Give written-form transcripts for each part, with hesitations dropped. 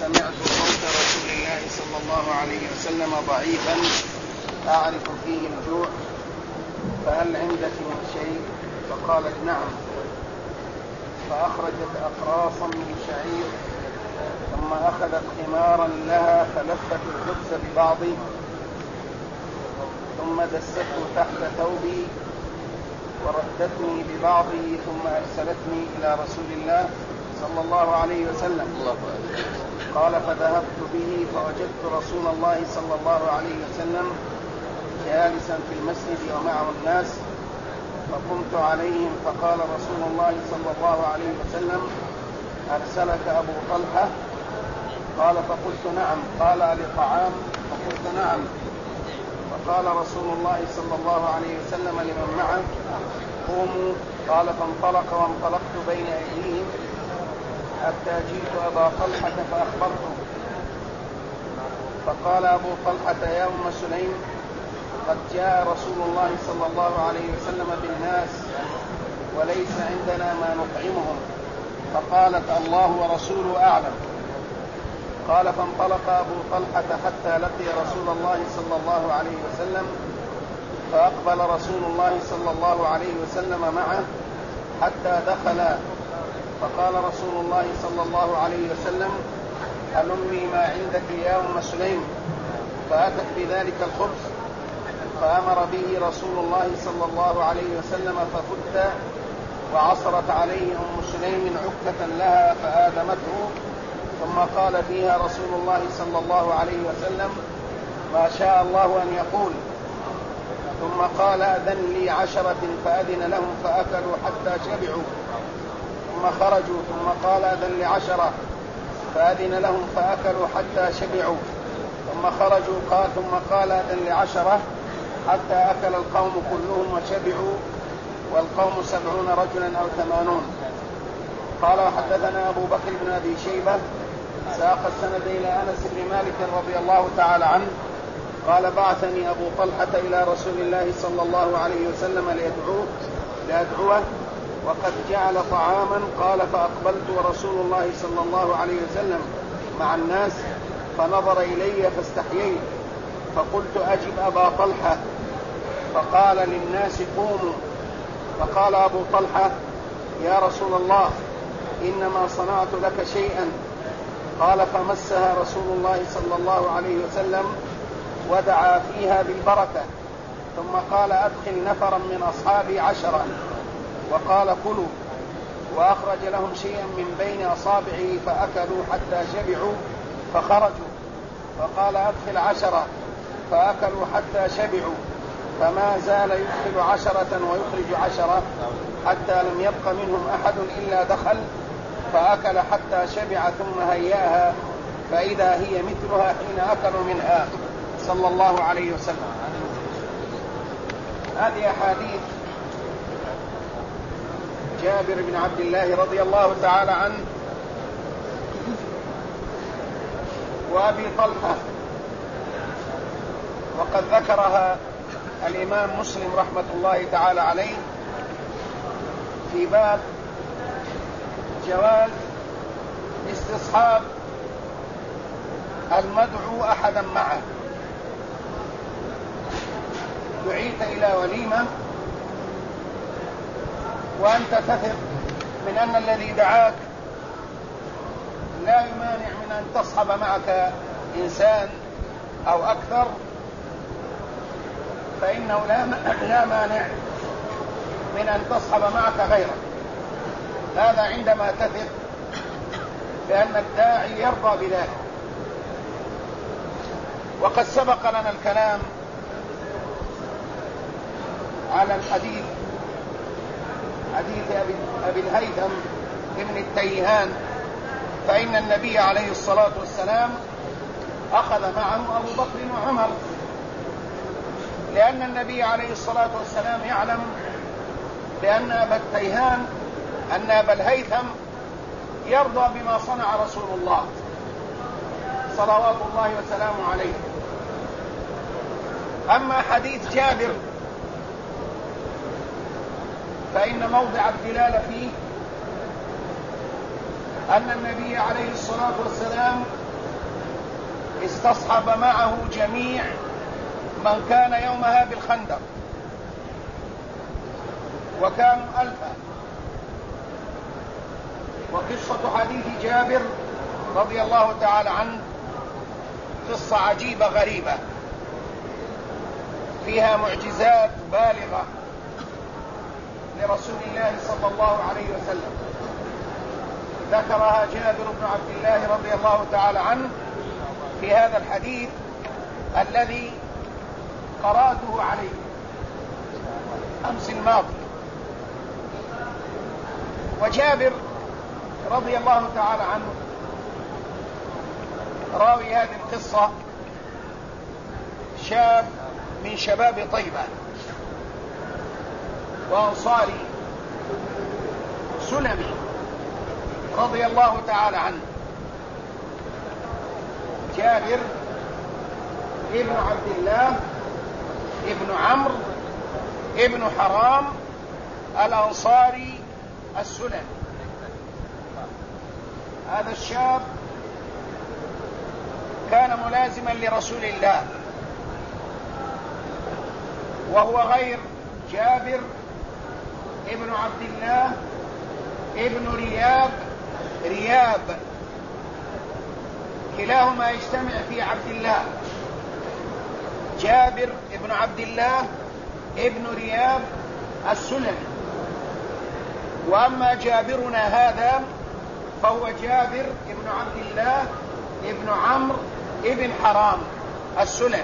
سمعت صوت رسول الله صلى الله عليه وسلم ضعيفا أعرف فيه الجوع، فهل عندك من شيء؟ فقالت نعم، فأخرجت أقراصا من شعير، ثم أخذت خمارا لها فلفت الخبز ببعضه، ثم دسته تحت ثوبي وردتني ببعضه، ثم أرسلتني إلى رسول الله صلى الله عليه وسلم. قال فذهبت به فوجدت رسول الله صلى الله عليه وسلم جالسا في المسجد ومعه الناس، فقمت عليهم فقال رسول الله صلى الله عليه وسلم أرسلك أبو طلحة؟ قال فقلت نعم. قال لطعام؟ فقلت نعم. فقال رسول الله صلى الله عليه وسلم لمن معه قوموا. قال فانطلق وانطلقت بين أيديهم حتى جئت أبا طلحة فأخبرته، فقال أبو طلحة يا أم سليم قد جاء رسول الله صلى الله عليه وسلم بالناس وليس عندنا ما نطعمهم. فقالت الله ورسوله أعلم. قال فانطلق أبو طلحة حتى لقي رسول الله صلى الله عليه وسلم، فأقبل رسول الله صلى الله عليه وسلم معه حتى دخلا، فقال رسول الله صلى الله عليه وسلم هلمي ما عندك يا أم سليم، فأتت بذلك الخبز، فأمر به رسول الله صلى الله عليه وسلم ففت، وعصرت عليه أم سليم عكة لها فآدمته، ثم قال فيها رسول الله صلى الله عليه وسلم ما شاء الله أن يقول، ثم قال أذن لي 10 فأذن لهم فأكلوا حتى شبعوا، ثم خرجوا، ثم قال أذن لي 10 فأذن لهم فأكلوا حتى شبعوا، ثم خرجوا، ثم قال أذن لي 10 حتى أكل القوم كلهم وشبعوا، والقوم 70 رجلا أو 80. قال وحدثنا أبو بكر بن أبي شيبة ساق السند إلى أنس بن مالك رضي الله تعالى عنه قال بعثني أبو طلحة إلى رسول الله صلى الله عليه وسلم لأدعوه وقد جعل طعاما. قال فأقبلت ورسول الله صلى الله عليه وسلم مع الناس، فنظر إلي فاستحييت، فقلت أجب أبا طلحة، فقال للناس قوموا. فقال أبو طلحة يا رسول الله إنما صنعت لك شيئا. قال فمسها رسول الله صلى الله عليه وسلم ودعا فيها بالبركة، ثم قال أدخل نفرا من أصحابي 10 وقال كلوا، وأخرج لهم شيئا من بين أصابعه فأكلوا حتى شبعوا فخرجوا، فقال أدخل 10 فأكلوا حتى شبعوا، فما زال يدخل 10 ويخرج 10 حتى لم يبق منهم أحد إلا دخل فأكل حتى شبع، ثم هياها فإذا هي مثلها حين أكلوا منها صلى الله عليه وسلم. هذه أحاديث جابر بن عبد الله رضي الله تعالى عنه وأبي طلحة، وقد ذكرها الإمام مسلم رحمة الله تعالى عليه في باب جواز استصحاب المدعو أحدا معه. دعيت إلى وليمة وأنت تثق من أن الذي دعاك لا يمانع من أن تصحب معك إنسان أو أكثر، فإنه لا مانع من أن تصحب معك غيره. هذا عندما تثق بأن الداعي يرضى بذلك. وقد سبق لنا الكلام على الحديث، حديث أبي الهيثم ابن التيهان، فإن النبي عليه الصلاة والسلام أخذ معه أبو بكر وعمر، لأن النبي عليه الصلاة والسلام يعلم بأن أبا الهيثم يرضى بما صنع رسول الله صلوات الله وسلامه عليه. أما حديث جابر فإن موضع الدلالة فيه أن النبي عليه الصلاة والسلام استصحب معه جميع من كان يومها بالخندق، وكانوا 1000. وقصة حديث جابر رضي الله تعالى عنه قصة عجيبة غريبة فيها معجزات بالغة لرسول الله صلى الله عليه وسلم، ذكرها جابر بن عبد الله رضي الله تعالى عنه في هذا الحديث الذي قرأته عليه أمس الماضي. وجابر رضي الله تعالى عنه راوي هذه القصة شاب من شباب طيبة وأنصاري سلمي رضي الله تعالى عنه، جابر ابن عبد الله ابن عمرو ابن حرام الأنصاري السلمي. هذا الشاب كان ملازما لرسول الله، وهو غير جابر ابن عبد الله ابن رياب، كلاهما يجتمع في عبد الله. جابر ابن عبد الله ابن رياب السلمي. وأما جابرنا هذا فهو جابر ابن عبد الله ابن عمرو ابن حرام السلمي.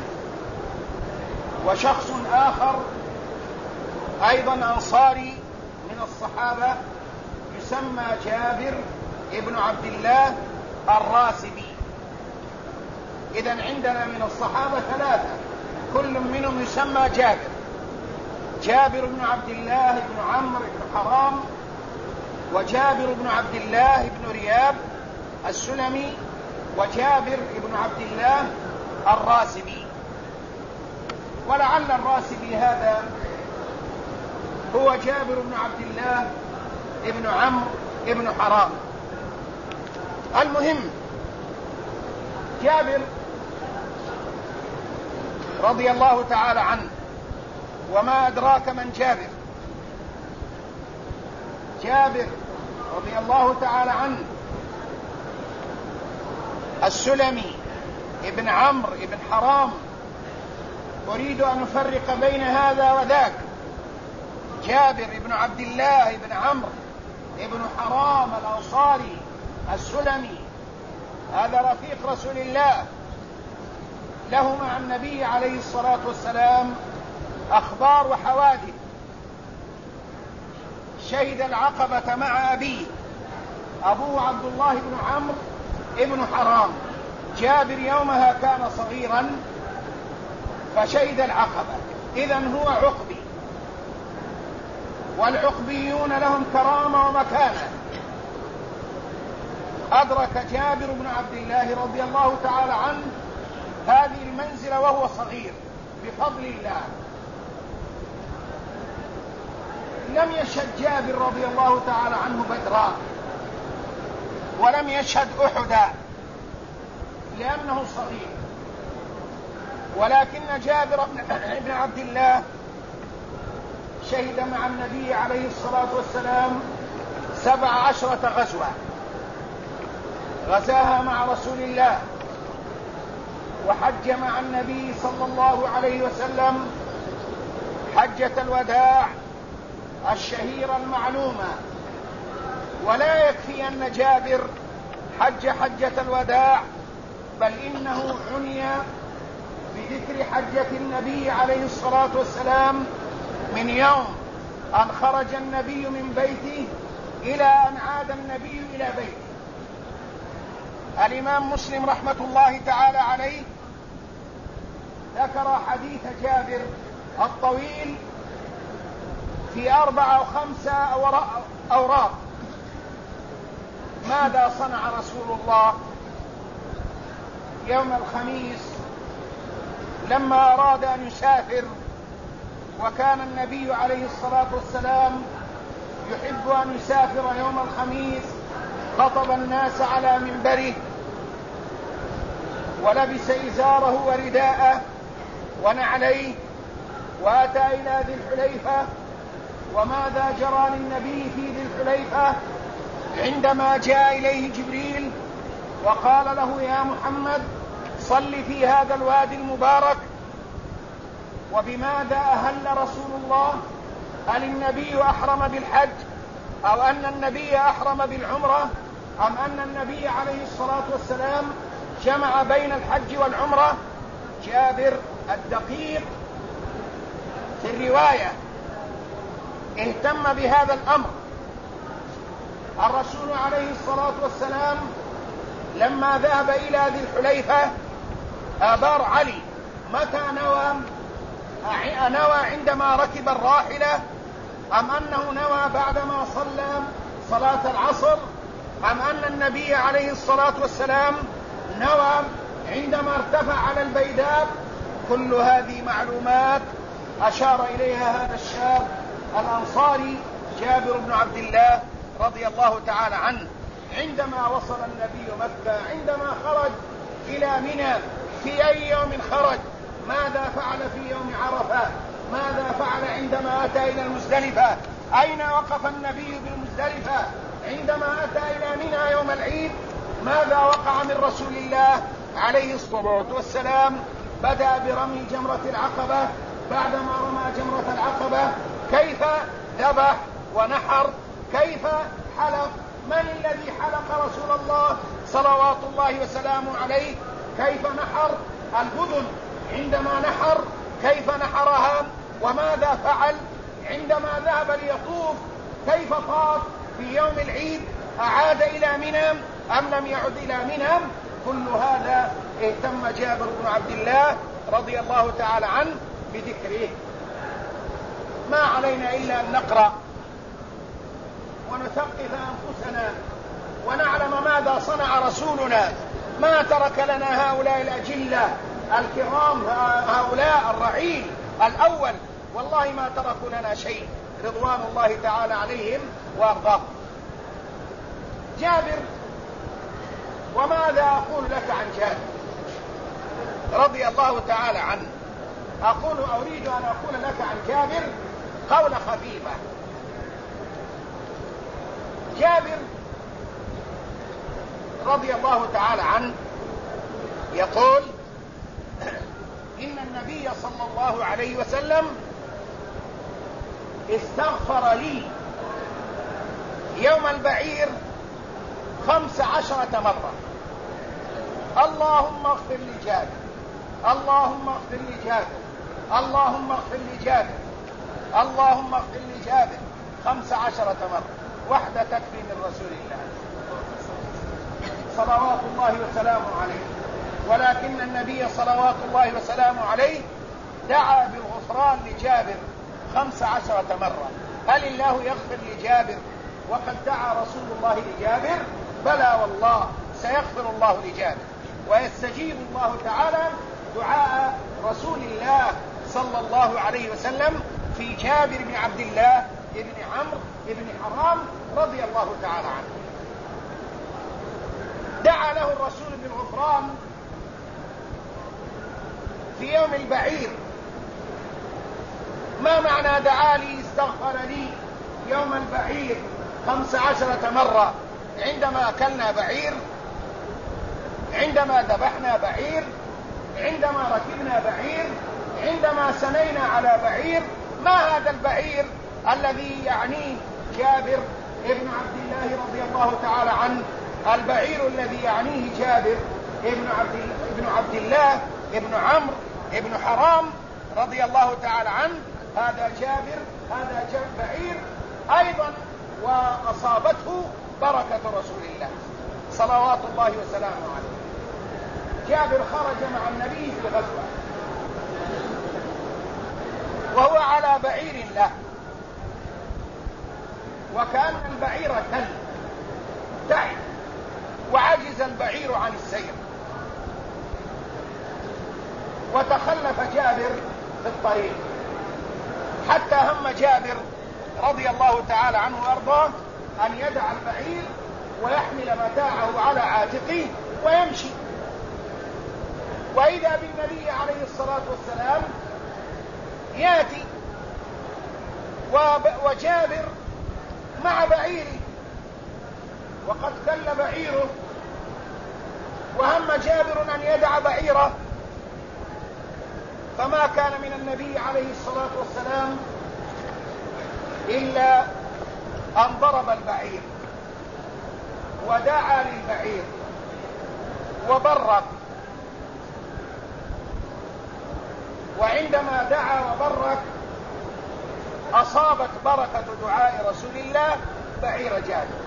وشخص آخر أيضا أنصاري من الصحابة يسمى جابر ابن عبد الله الراسبي. إذن عندنا من الصحابة 3 كل منهم يسمى جابر بن عبد الله بن عمرو بن حرام، وجابر بن عبد الله بن رياب السلمي، وجابر بن عبد الله الراسبي. ولعل الراسبي هذا هو جابر بن عبد الله ابن عمرو ابن حرام. المهم جابر رضي الله تعالى عنه، وما أدراك من جابر رضي الله تعالى عنه السلمي ابن عمرو ابن حرام. أريد أن أفرق بين هذا وذاك. جابر ابن عبد الله ابن عمرو ابن حرام الأنصاري السلمي، هذا رفيق رسول الله، له مع النبي عليه الصلاة والسلام أخبار وحوادث. شهد العقبة مع أبوه عبد الله بن عمرو ابن حرام. جابر يومها كان صغيرا فشهد العقبة، إذن هو عقبي، والعقبيون لهم كرامة ومكانة. أدرك جابر بن عبد الله رضي الله تعالى عنه هذه المنزلة وهو صغير بفضل الله. لم يشهد جابر رضي الله تعالى عنه بدرا، ولم يشهد أحدا لأنه صغير، ولكن جابر بن عبد الله شهد مع النبي عليه الصلاة والسلام 17 غزوة غزاها مع رسول الله، وحج مع النبي صلى الله عليه وسلم حجة الوداع الشهيرة المعلومة. ولا يكفي أن جابر حجة الوداع، بل إنه عني بذكر حجة النبي عليه الصلاة والسلام من يوم أن خرج النبي من بيته إلى أن عاد النبي إلى بيته. الإمام مسلم رحمة الله تعالى عليه ذكر حديث جابر الطويل في 4 أو 5 أوراق. ماذا صنع رسول الله يوم الخميس لما أراد أن يسافر؟ وكان النبي عليه الصلاة والسلام يحب أن يسافر يوم الخميس، خطب الناس على منبره ولبس إزاره ورداءه ونعليه، وأتى إلى ذي الحليفة. وماذا جرى للنبي في ذي الحليفة؟ عندما جاء إليه جبريل وقال له: يا محمد صل في هذا الوادي المبارك. وبماذا أهل رسول الله؟ هل النبي أحرم بالحج، أو أن النبي أحرم بالعمرة، أم أن النبي عليه الصلاة والسلام جمع بين الحج والعمرة؟ جابر الدقيق في الرواية اهتم بهذا الأمر. الرسول عليه الصلاة والسلام لما ذهب إلى ذي الحليفة أبار علي متى نوى عندما ركب الراحلة، أم أنه نوى بعدما صلى صلاة العصر، أم أن النبي عليه الصلاة والسلام نوى عندما ارتفع على البيداء؟ كل هذه معلومات أشار إليها هذا الشاب الأنصاري جابر بن عبد الله رضي الله تعالى عنه. عندما وصل النبي مكة، عندما خرج إلى منى، في أي يوم خرج؟ ماذا فعل في يوم عرفة؟ ماذا فعل عندما أتى إلى المزدلفة؟ أين وقف النبي بالمزدلفة؟ عندما أتى إلى منى يوم العيد ماذا وقع من رسول الله عليه الصلاة والسلام؟ بدأ برمي جمرة العقبة. بعدما رمى جمرة العقبة كيف ذبح ونحر؟ كيف حلق؟ من الذي حلق رسول الله صلوات الله وسلامه عليه؟ كيف نحر البدن؟ عندما نحر كيف نحرها؟ وماذا فعل عندما ذهب ليطوف؟ كيف طاف في يوم العيد؟ أعاد إلى منى أم لم يعد إلى منى؟ كل هذا اهتم جابر بن عبد الله رضي الله تعالى عنه بذكره. ما علينا إلا أن نقرأ ونثقف أنفسنا ونعلم ماذا صنع رسولنا. ما ترك لنا هؤلاء الأجلة الكرام، هؤلاء الرعيل الأول، والله ما تركوا لنا شيء، رضوان الله تعالى عليهم وأرضاهم. جابر، وماذا أقول لك عن جابر رضي الله تعالى عنه؟ أريد أن أقول لك عن جابر قولة خفيفة. جابر رضي الله تعالى عنه يقول: إن النبي صلى الله عليه وسلم استغفر لي يوم البعير 15 مرة: اللهم اغفر لي جابر، اللهم اغفر لي جابر، اللهم اغفر لي جابر، اللهم اغفر لي جابر 15 مرة. واحدة تكفي من رسول الله صلوات الله وسلامه عليه. ولكن النبي صلوات الله وسلامه عليه دعا بالغفران لجابر 15 مرة. هل الله يغفر لجابر وقد دعا رسول الله لجابر؟ بلى والله، سيغفر الله لجابر ويستجيب الله تعالى دعاء رسول الله صلى الله عليه وسلم في جابر بن عبد الله بن عمرو بن حرام رضي الله تعالى عنه. دعا له الرسول بالغفران في يوم البعير. ما معنى دعا لي استغفر لي يوم البعير 15 مرة؟ عندما أكلنا بعير، عندما ذبحنا بعير، عندما ركبنا بعير، عندما سنينا على بعير. ما هذا البعير الذي يعنيه جابر ابن عبد الله رضي الله تعالى عنه؟ البعير الذي يعنيه جابر ابن عبد الله ابن عمرو ابن حرام رضي الله تعالى عنه. هذا جابر بعير أيضا وأصابته بركة رسول الله صلوات الله وسلامه عليه. جابر خرج مع النبي في غزوة وهو على بعير له، وكان البعير تعب وعجز البعير عن السير، وتخلف جابر في الطريق حتى هم جابر رضي الله تعالى عنه وارضاه أن يدع البعير ويحمل متاعه على عاتقه ويمشي. فإذا بالنبي عليه الصلاة والسلام يأتي وجابر مع بعيره، وقد كل بعيره، وهم جابر أن يدع بعيره، فما كان من النبي عليه الصلاة والسلام إلا أن ضرب البعير ودعا للبعير وبرك، وعندما دعا وبرك أصابت بركة دعاء رسول الله بعير جابر،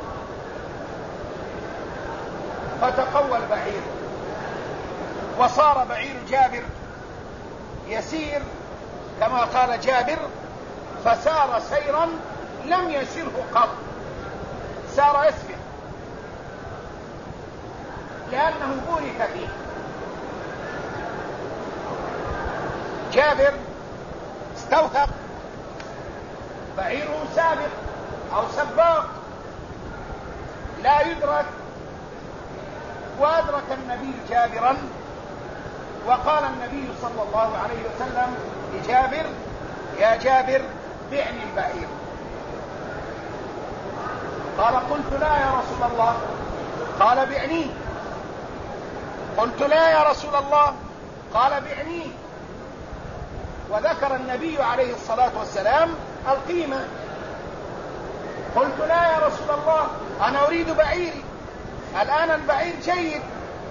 فتقوى البعير وصار بعير جابر يسير كما قال جابر: فسار سيرا لم يسره قط، سار يسبح لأنه بورك فيه. جابر استوثق، بعيره سابق أو سباق لا يدرك، وأدرك النبي جابرا، وقال النبي صلى الله عليه وسلم لجابر: يا جابر بعني البعير. قال: قلت لا يا رسول الله. قال: بعنيه. قلت لا يا رسول الله. قال: بعنيه. وذكر النبي عليه الصلاة والسلام القيمة. قلت لا يا رسول الله، أنا أريد بعيري، الآن البعير جيد.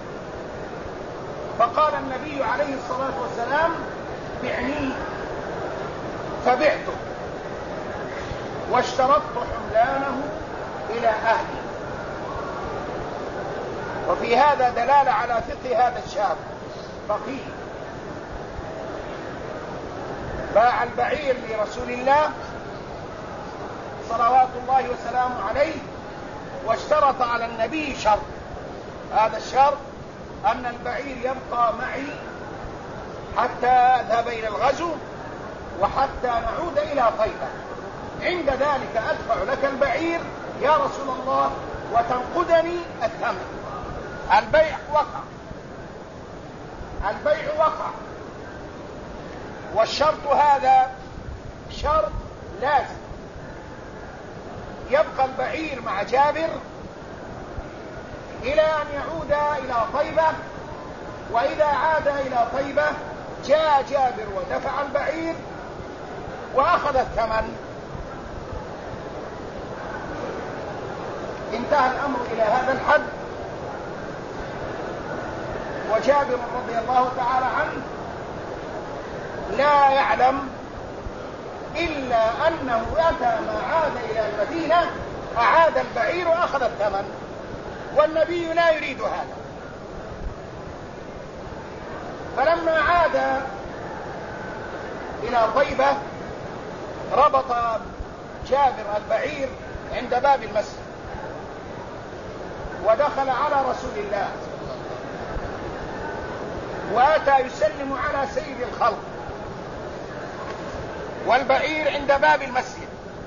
فقال النبي عليه الصلاة والسلام: بعنيه. فبعته واشترطت حملانه إلى أهلي. وفي هذا دلالة على فقه هذا الشاب فقيه، باع البعير لرسول الله صلوات الله وسلامه عليه، واشترط على النبي شرط، هذا الشرط أن البعير يبقى معي حتى أذهب إلى الغزو وحتى نعود إلى طيبة، عند ذلك أدفع لك البعير يا رسول الله وتنقذني الثمن. البيع وقع، البيع وقع، والشرط هذا شرط لازم. يبقى البعير مع جابر إلى أن يعود إلى طيبة، وإذا عاد إلى طيبة جاء جابر ودفع البعير وأخذ الثمن. انتهى الأمر إلى هذا الحد، وجابر رضي الله تعالى عنه لا يعلم إلا أنه أتى ما عاد إلى المدينة أعاد البعير وأخذ الثمن، والنبي لا يريد هذا. فلما عاد إلى طيبة ربط جابر البعير عند باب المسجد ودخل على رسول الله وأتى يسلم على سيد الخلق، والبعير عند باب المسجد.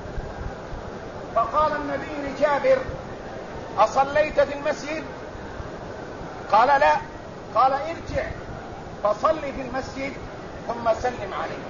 فقال النبي لجابر: أصليت في المسجد؟ قال: لا. قال: ارجع فصل في المسجد ثم سلم عليه.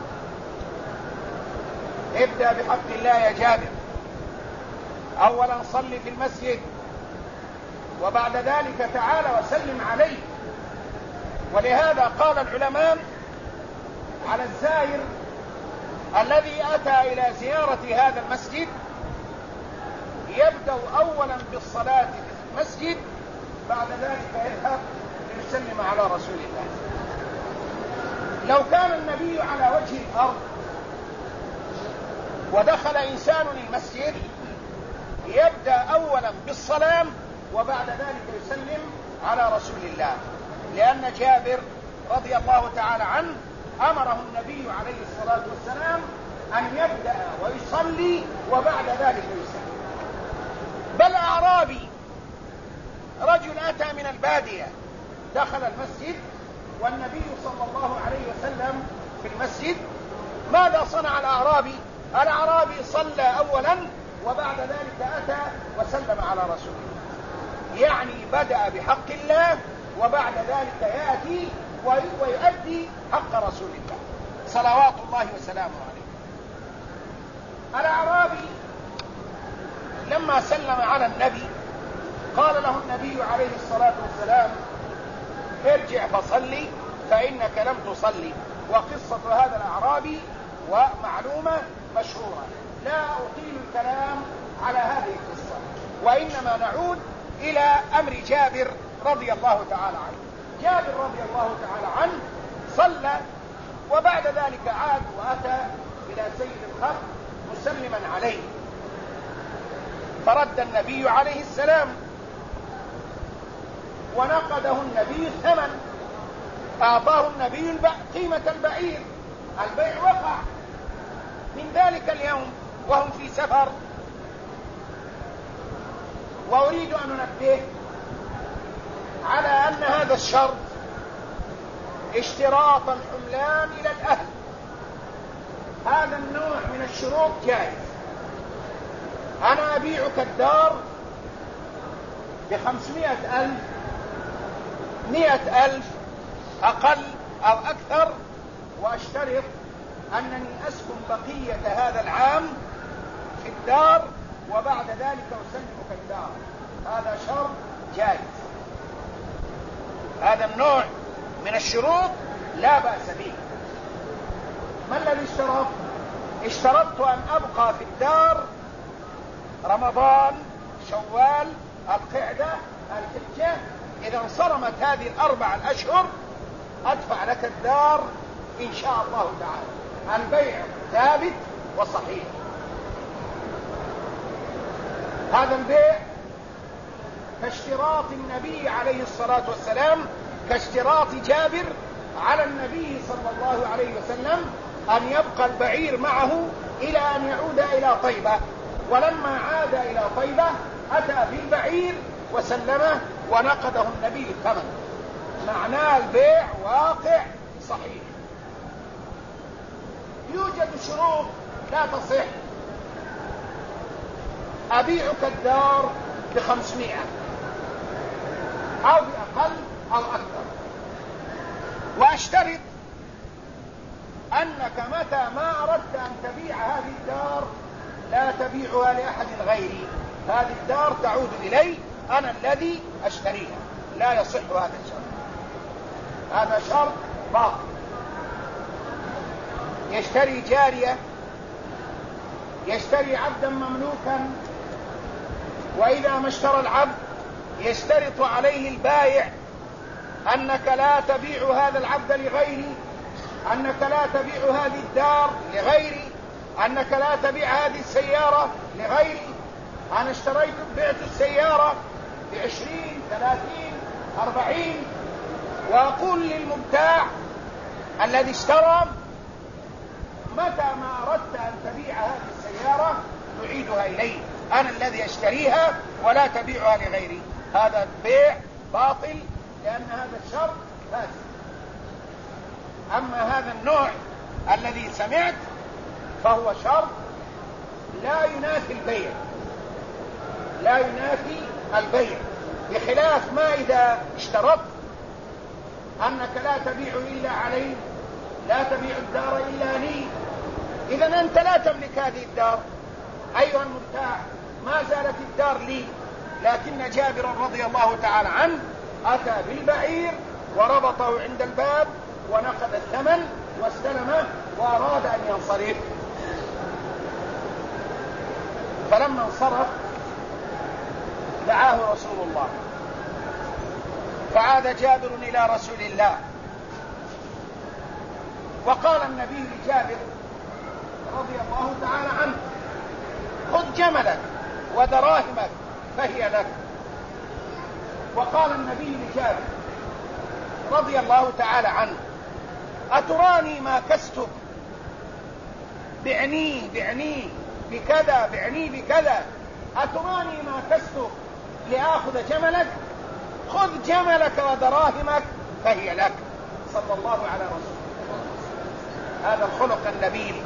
ابدأ بحق الله يا جابر، أولا صل في المسجد، وبعد ذلك تعال وسلم عليه. ولهذا قال العلماء على الزائر الذي أتى إلى زيارة هذا المسجد يبدأ أولا بالصلاة في المسجد، بعد ذلك يذهب ليسلم على رسول الله. لو كان النبي على وجه الأرض ودخل إنسان المسجد يبدأ أولا بالسلام وبعد ذلك يسلم على رسول الله، لأن جابر رضي الله تعالى عنه أمره النبي عليه الصلاة والسلام أن يبدأ ويصلي وبعد ذلك يسلم. بل أعرابي رجل أتى من البادية دخل المسجد والنبي صلى الله عليه وسلم في المسجد، ماذا صنع الأعرابي؟ الأعرابي صلى أولا وبعد ذلك أتى وسلم على رسول الله، يعني بدأ بحق الله وبعد ذلك يأتي ويؤدي حق رسول الله صلوات الله وسلامه عليه. الأعرابي لما سلم على النبي قال له النبي عليه الصلاة والسلام: ارجع فصلي فإنك لم تصلي. وقصة هذا الأعرابي ومعلومة مشهورة، لا أطيل الكلام على هذه القصة، وإنما نعود إلى أمر جابر رضي الله تعالى عنه. جابر رضي الله تعالى عنه صلى، وبعد ذلك عاد وأتى إلى سيد الخلق مسلما عليه، فرد النبي عليه السلام ونقده النبي الثمن، أعطاه النبي قيمة البعير. البيع وقع من ذلك اليوم وهم في سفر. وأريد أن أنبه على أن هذا الشرط اشتراط الحملان إلى الأهل، هذا النوع من الشروط جائز. أنا أبيعك الدار ب500,000، 100,000 أقل أو أكثر، وأشترط أنني أسكن بقية هذا العام في الدار وبعد ذلك أسلمك الدار. هذا شرط جائز، هذا النوع من الشروط لا بأس به. ما الذي اشترط؟ اشترطت أن أبقى في الدار رمضان، شوال، القعدة، الحجة. إذا انصرمت هذه ال4 الأشهر أدفع لك الدار إن شاء الله تعالى. البيع ثابت وصحيح. هذا البيع كاشتراط النبي عليه الصلاة والسلام، كاشتراط جابر على النبي صلى الله عليه وسلم أن يبقى البعير معه إلى أن يعود إلى طيبة. ولما عاد إلى طيبة أتى بالبعير وسلمه ونقده النبي الثمن. معناه البيع واقع صحيح. يوجد شروط لا تصح. أبيعك الدار ب500 أو بأقل أو أكثر، وأشترط أنك متى ما أردت أن تبيع هذه الدار لا تبيعها لأحد غيري، هذه الدار تعود إلي، أنا الذي أشتريها. لا يصح هذا الشرط، هذا شرط باطل. يشتري جارية، يشتري عبدا مملوكا، وإذا ما اشترى العبد يشترط عليه البائع أنك لا تبيع هذا العبد لغيري، أنك لا تبيع هذه الدار لغيري، أنك لا تبيع هذه السيارة لغيري. أنا اشتريت بعت السيارة ب20 30 40، وأقول للمبتاع الذي اشترى متى ما أردت أن تبيع هذه السيارة تعيدها إلي، أنا الذي أشتريها ولا تبيعها لغيري. هذا البيع باطل لأن هذا الشرط فاسد. أما هذا النوع الذي سمعت فهو شرط لا ينافي البيع، لا ينافي البيع، بخلاف ما إذا اشترطت أنك لا تبيع إلا علي، لا تبيع الدار إلا لي، إذا أنت لا تملك هذه الدار أيها المبتاع، ما زالت الدار لي. لكن جابر رضي الله تعالى عنه أتى بالبعير وربطه عند الباب ونقض الثمن واستلمه وأراد أن ينصرف. فلما انصرف دعاه رسول الله، فعاد جابر إلى رسول الله، وقال النبي لجابر رضي الله تعالى عنه: خذ جملك ودراهمك فهي لك. وقال النبي لجابر رضي الله تعالى عنه: أتراني ما كستك؟ بعني بكذا، بعني بكذا، أتراني ما كستك لآخذ جملك؟ خذ جملك ودراهمك فهي لك. صلى الله على رسول الله. هذا الخلق النبيل،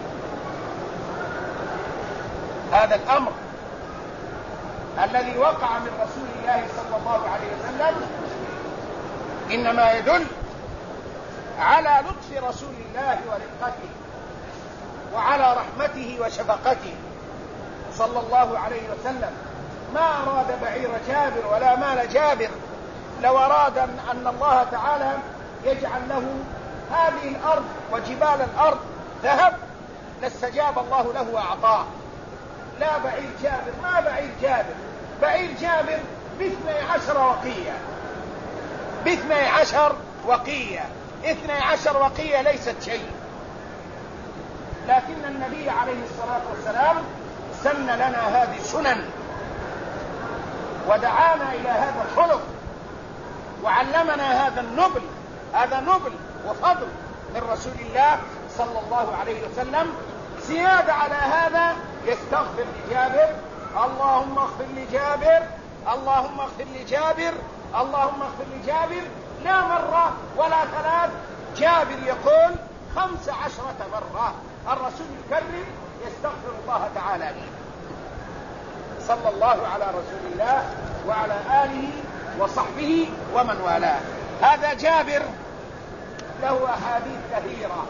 هذا الأمر الذي وقع من رسول الله صلى الله عليه وسلم إنما يدل على لطف رسول الله ورقته وعلى رحمته وشفقته صلى الله عليه وسلم. ما أراد بعير جابر ولا مال جابر، لو أراد أن الله تعالى يجعل له هذه الأرض وجبال الأرض ذهب لاستجاب الله له وأعطاه. لا بعير جابر، ما بعير جابر، بعير جابر ب12 وقية، ب12 وقية، 12 وقية ليست شيء. لكن النبي عليه الصلاة والسلام سن لنا هذه السنن ودعانا إلى هذا الخلق وعلمنا هذا النبل، هذا نبل وفضل من رسول الله صلى الله عليه وسلم. زيادة على هذا يستغفر لجابر: اللهم اغفر لجابر، اللهم اغفر لجابر، اللهم اغفر لجابر، لا مرة ولا ثلاث، جابر يقول 15 مرة الرسول الكريم يستغفر الله تعالى به صلى الله على رسول الله وعلى آله وصحبه ومن والاه. هذا جابر له أحاديث كثيرة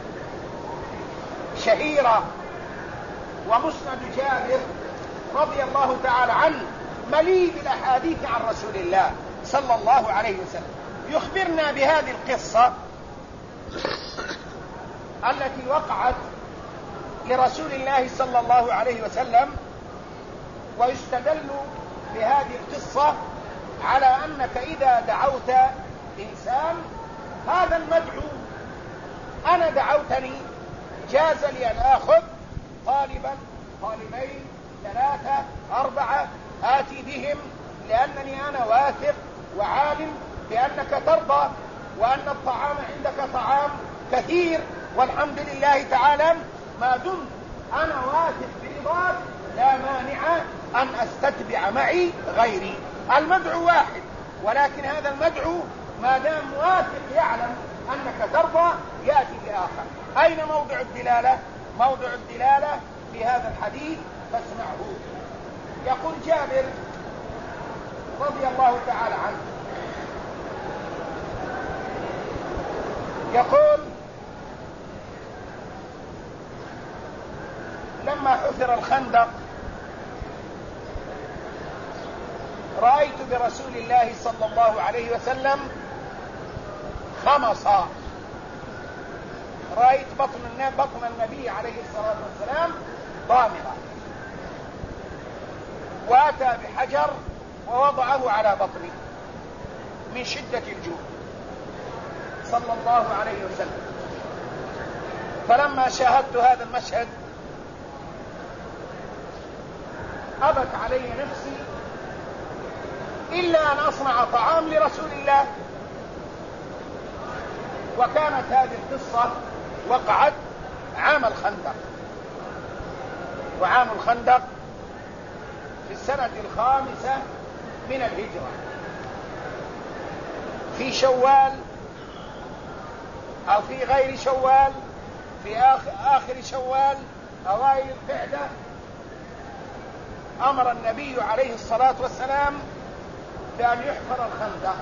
شهيرة، ومسند جابر رضي الله تعالى عنه مليء بالأحاديث عن رسول الله صلى الله عليه وسلم. يخبرنا بهذه القصة التي وقعت لرسول الله صلى الله عليه وسلم، ويستدل بهذه القصة على أنك إذا دعوت إنسان، هذا المدعو أنا دعوتني جاز لي أن آخذ طالبا، طالبين، 3، 4 آتي بهم، لأنني أنا واثق وعالم بأنك ترضى وأن الطعام عندك طعام كثير والحمد لله تعالى. ما دمت أنا واثق برضاك لا مانع أن أستتبع معي غيري. المدعو واحد، ولكن هذا المدعو ما دام واثق يعلم أنك ترضى يأتي بآخر. أين موضع الدلالة؟ موضع الدلالة في هذا الحديث فاسمعه. يقول جابر رضي الله تعالى عنه، يقول: لما حفر الخندق رأيت برسول الله صلى الله عليه وسلم خمصا، رأيت بطن النبي عليه الصلاة والسلام ضامرة، وأتى بحجر ووضعه على بطنه من شدة الجوع صلى الله عليه وسلم. فلما شاهدت هذا المشهد أبت علي نفسي إلا أن أصنع طعام لرسول الله. وكانت هذه القصة وقعت عام الخندق، وعام الخندق في السنة 5 من الهجرة، في شوال أو في غير شوال، في آخر شوال أوائل القعدة، أمر النبي عليه الصلاة والسلام بأن يحفر الخندق،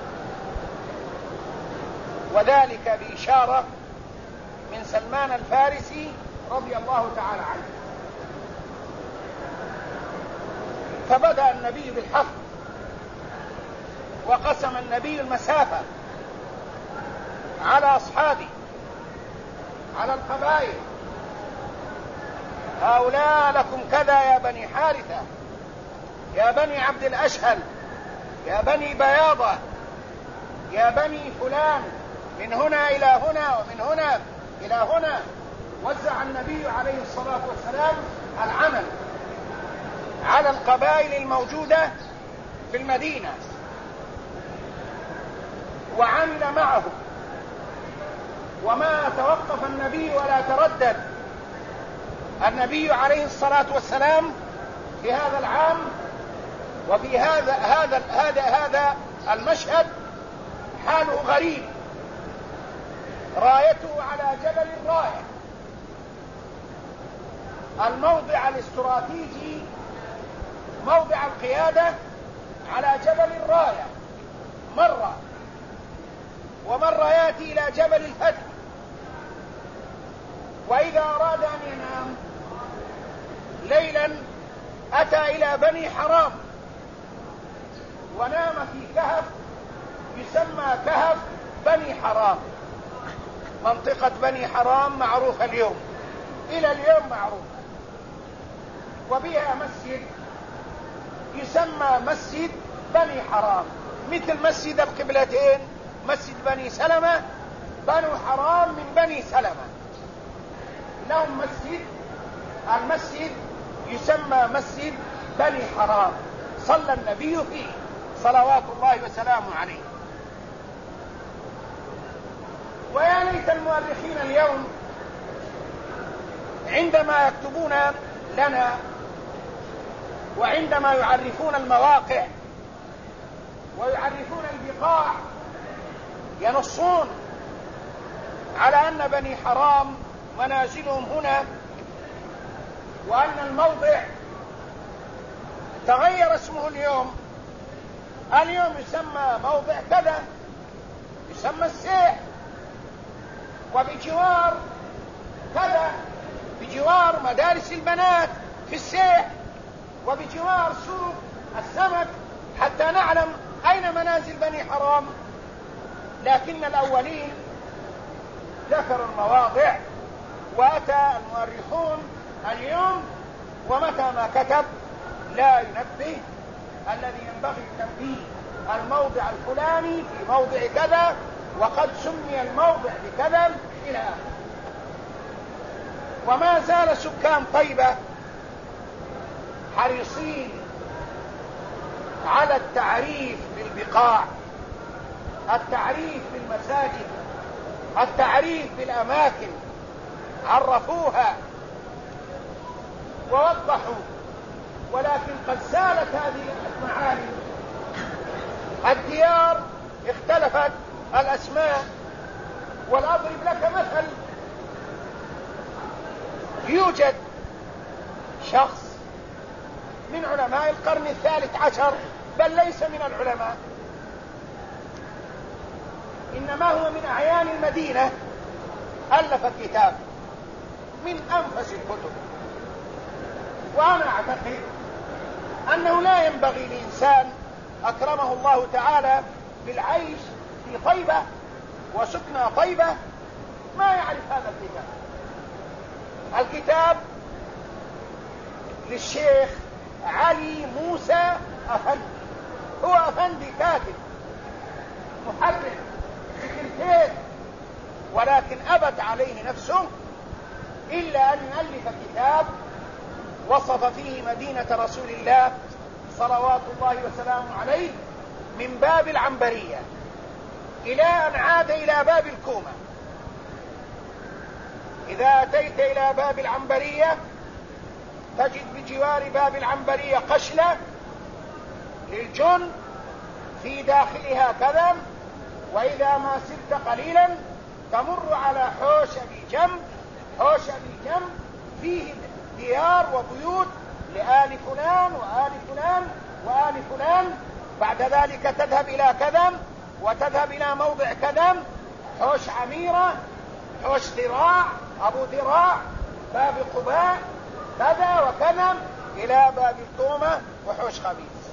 وذلك بإشارة من سلمان الفارسي رضي الله تعالى عنه. فبدأ النبي بالحفر، وقسم النبي المسافة على أصحابه، على القبائل: هؤلاء لكم كذا يا بني حارثة، يا بني عبد الأشهل، يا بني بياضة، يا بني فلان، من هنا إلى هنا ومن هنا إلى هنا. وزع النبي عليه الصلاة والسلام العمل على القبائل الموجودة في المدينة، وعمل معهم، وما توقف النبي ولا تردد النبي عليه الصلاة والسلام في هذا العام وفي هذا المشهد. حاله غريب، رايته على جبل الراية، الموضع الاستراتيجي، موضع القيادة على جبل الراية، مرة ومرة يأتي إلى جبل الفتح، وإذا أراد أن ينام ليلا أتى إلى بني حرام ونام في كهف يسمى كهف بني حرام. منطقة بني حرام معروفة اليوم، إلى اليوم معروف، وبها مسجد يسمى مسجد بني حرام، مثل مسجد القبلتين، مسجد بني سلمة. بنو حرام من بني سلمة، لهم مسجد، المسجد يسمى مسجد بني حرام، صلى النبي فيه صلوات الله وسلامه عليه. ويا ليت المؤرخين اليوم عندما يكتبون لنا وعندما يعرفون المواقع ويعرفون البقاع ينصون على أن بني حرام منازلهم هنا، وأن الموضع تغير اسمه اليوم يسمى موضع كذا، يسمى السيح، وبجوار كذا، بجوار مدارس البنات في السيح، وبجوار سوق السمك، حتى نعلم أين منازل بني حرام. لكن الأولين ذكروا المواضع، وأتى المؤرخون اليوم ومتى ما كتب لا ينبه الذي ينبغي التنبيه، الموضع الفلاني في موضع كذا، وقد سمي الموضع بكذا إلى آخره. وما زال سكان طيبة حريصين على التعريف بالبقاع، التعريف بالمساجد، التعريف بالأماكن، عرفوها ووضحوا، ولكن قد زالت هذه المعاني. الديار اختلفت الأسماء، والأضرب لك مثل، يوجد شخص من علماء القرن ال13، بل ليس من العلماء، إنما هو من أعيان المدينة، ألف كتاب من أنفس الكتب. وأنا أعتقد أنه لا ينبغي لإنسان أكرمه الله تعالى بالعيش في طيبة وسكنى طيبة ما يعرف هذا الكتاب. الكتاب للشيخ علي موسى أفندي، هو أفندي كاتب محرر سكرتير، ولكن أبت عليه نفسه إلا أن يؤلف كتاب وصف فيه مدينة رسول الله صلوات الله وسلامه عليه من باب العنبرية إلى أن عاد إلى باب الكومة. إذا أتيت إلى باب العنبرية تجد بجوار باب العنبرية قشلة للجن في داخلها كذا، وإذا ما سرت قليلا تمر على حوش بجنب فيه ديار وبيوت لآل فلان وآل فلان وآل فلان. بعد ذلك تذهب إلى كذا وتذهب إلى موضع كذا، حوش عميرة، حوش ذراع، أبو ذراع، باب قباء، كذا وكذا، إلى باب الكومة وحوش خبيث.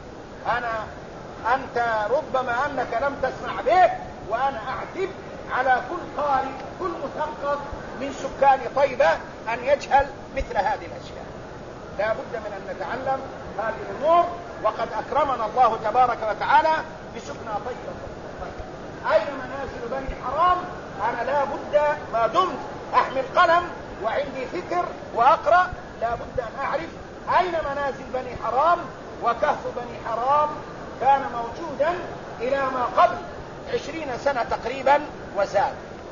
أنت ربما أنك لم تسمع به، وأنا أعتب على كل قارئ كل مثقف من سكان طيبة أن يجهل مثل هذه الأشياء. لا بد من أن نتعلم هذه الأمور، وقد أكرمنا الله تبارك وتعالى بسكنى طيبة. أين منازل بني حرام؟ أنا لا بد ما دمت أحمل قلم وعندي فكر وأقرأ لا بد أن أعرف أين منازل بني حرام. وكهف بني حرام كان موجودا إلى ما قبل 20 سنة تقريبا وزاد.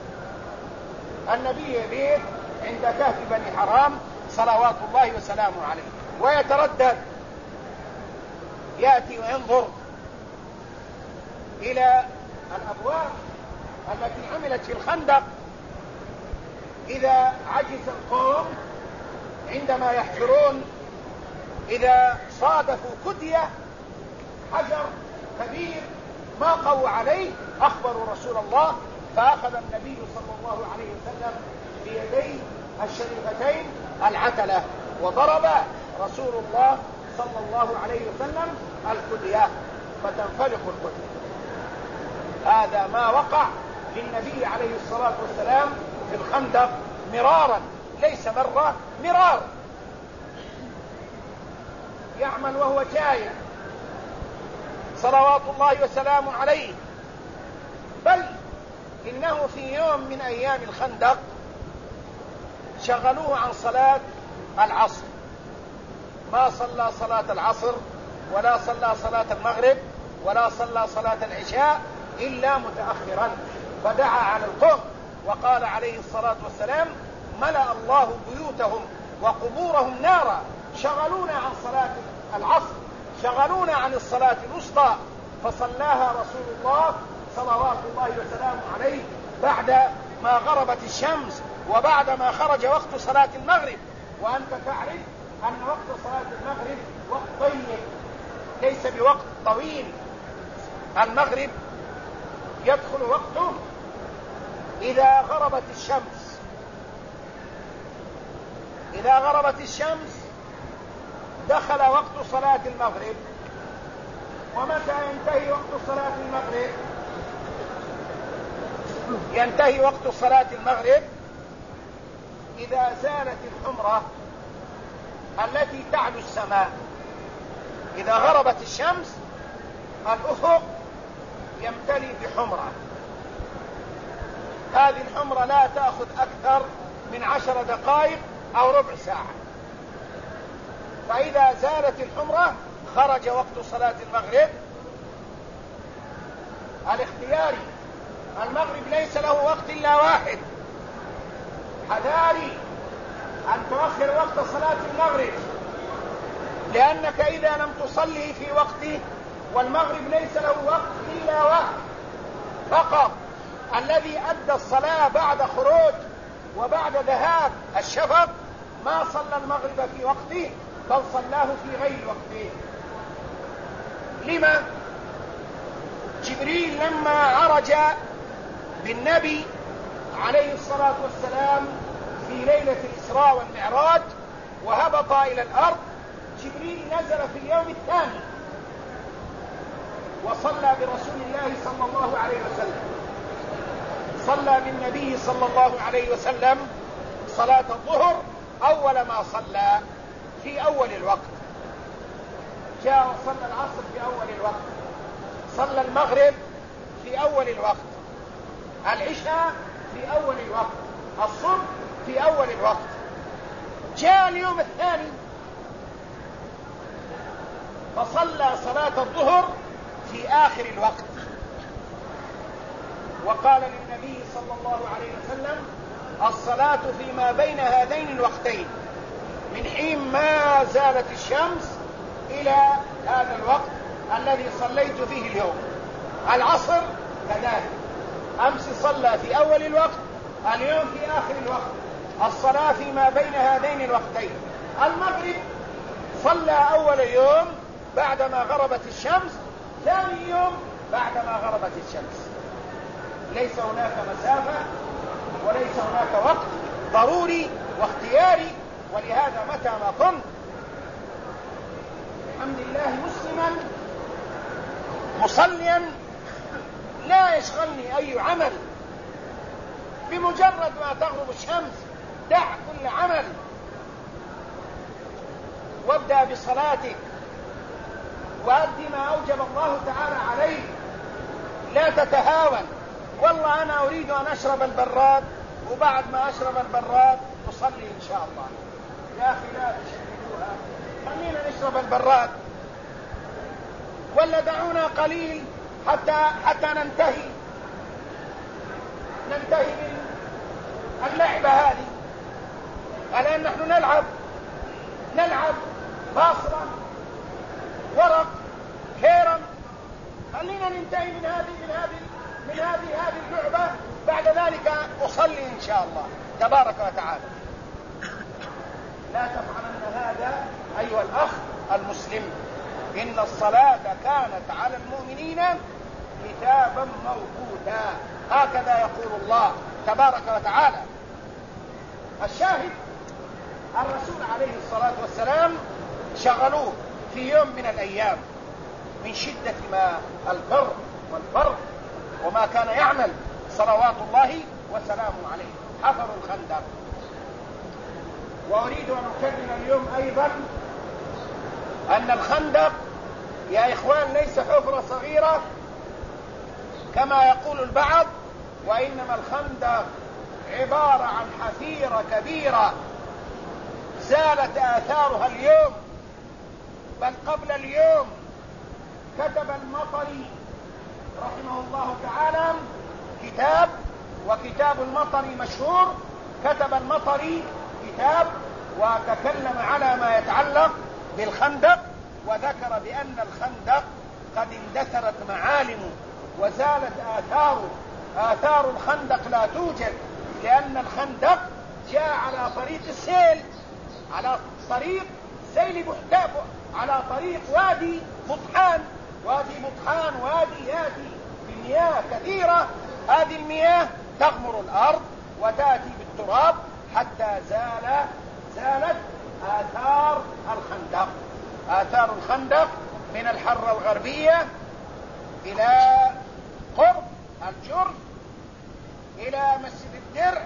النبي يبيت عند كهف بني حرام صلوات الله وسلامه عليه، ويتردد، يأتي وينظر إلى الأبواب التي عملت في الخندق. إذا عجز القوم عندما يحفرون، إذا صادفوا كدية حجر كبير ما قووا عليه أخبروا رسول الله، فأخذ النبي صلى الله عليه وسلم بيديه الشريفتين العتلة، وضرب رسول الله صلى الله عليه وسلم الكلية فتنفلق الكلية. هذا ما وقع للنبي عليه الصلاة والسلام في الخندق مرارا، ليس مرة، مرار، يعمل وهو جاهل صلوات الله وسلامه عليه. بل إنه في يوم من أيام الخندق شغلوه عن صلاة العصر، ما صلى صلاة العصر ولا صلى صلاة المغرب ولا صلى صلاة العشاء إلا متأخرا، فدعا على القوم وقال عليه الصلاة والسلام: ملأ الله بيوتهم وقبورهم نارا، شغلونا عن صلاة العصر، شغلونا عن الصلاة الوسطى، فصلاها رسول الله صلوات الله وسلامه عليه بعد ما غربت الشمس وبعد ما خرج وقت صلاة المغرب. وأنت تعرف أن وقت صلاة المغرب وقت ضيق ليس بوقت طويل. المغرب يدخل وقته إذا غربت الشمس، إذا غربت الشمس دخل وقت صلاة المغرب. ومتى ينتهي وقت صلاة المغرب؟ ينتهي وقت صلاة المغرب إذا زالت الحمرة التي تعلو السماء. إذا غربت الشمس الأفق يمتلئ بحمرة، هذه الحمرة لا تأخذ أكثر من 10 دقائق أو ربع ساعة، فإذا زالت الحمرة خرج وقت صلاة المغرب الاختياري. المغرب ليس له وقت إلا واحد، حذاري أن تؤخر وقت صلاة المغرب، لأنك إذا لم تصلي في وقته، والمغرب ليس له وقت إلا واحد فقط، الذي أدى الصلاة بعد خروج وبعد ذهاب الشفق ما صلى المغرب في وقته، بل صلاه في غير وقته. لما؟ جبريل لما عرج بالنبي عليه الصلاة والسلام في ليلة الإسراء والمعراج وهبط إلى الأرض، جبريل نزل في اليوم الثاني وصلى برسول الله صلى الله عليه وسلم، صلى بالنبي صلى الله عليه وسلم صلاة الظهر أول ما صلى في أول الوقت، جاء وصلى العصر في أول الوقت، صلى المغرب في أول الوقت، العشاء في أول الوقت، الصبح في أول الوقت. جاء اليوم الثاني فصلى صلاة الظهر في آخر الوقت، وقال للنبي صلى الله عليه وسلم: الصلاة فيما بين هذين الوقتين من حين ما زالت الشمس إلى هذا الوقت الذي صليت فيه اليوم. العصر كذلك، أمس صلى في أول الوقت، اليوم في آخر الوقت، الصلاة فيما بين هذين الوقتين. المغرب صلى أول يوم بعدما غربت الشمس، ثاني يوم بعدما غربت الشمس. ليس هناك مسافة وليس هناك وقت ضروري واختياري، ولهذا متى ما كنت الحمد لله مسلما مصليا لا يشغلني أي عمل، بمجرد ما تغرب الشمس دع كل عمل وابدأ بصلاتك وأدي ما أوجب الله تعالى عليك، لا تتهاون. والله أنا أريد أن أشرب البراد وبعد ما أشرب البراد أصلي إن شاء الله. يا أخي لا تشغلوها، خلينا نشرب البراد، ولا دعونا قليل حتى ننتهي من اللعبة هذه. الآن نحن نلعب باصرة، ورق، كيرم، خلينا ننتهي من هذه اللعبة، بعد ذلك أصلي إن شاء الله تبارك وتعالى. لا تفعلن هذا أيها الأخ المسلم، إن الصلاة كانت على المؤمنين كتابا موقوتا. هكذا يقول الله تبارك وتعالى. الشاهد الرسول عليه الصلاة والسلام شغلوه في يوم من الأيام من شدة ما والبرد وما كان يعمل صلوات الله وسلامه عليه. حفروا الخندق. وأريد أن أكرر اليوم أيضا أن الخندق يا إخوان ليس حفرة صغيرة كما يقول البعض، وإنما الخندق عبارة عن حفيرة كبيرة زالت آثارها اليوم، بل قبل اليوم كتب المطري رحمه الله تعالى كتاب، وكتاب المطري مشهور. كتب المطري كتاب وتكلم على ما يتعلق بالخندق، وذكر بأن الخندق قد اندثرت معالمه وزالت آثار الخندق لا توجد، لأن الخندق جاء على طريق السيل، على طريق سيل بحتاف، على طريق وادي بطحان. وادي ياتي بمياه كثيرة، هذه المياه تغمر الأرض وتأتي بالتراب حتى زالت آثار الخندق من الحرة الغربية إلى قرب الجرف، إلى مسجد الدرع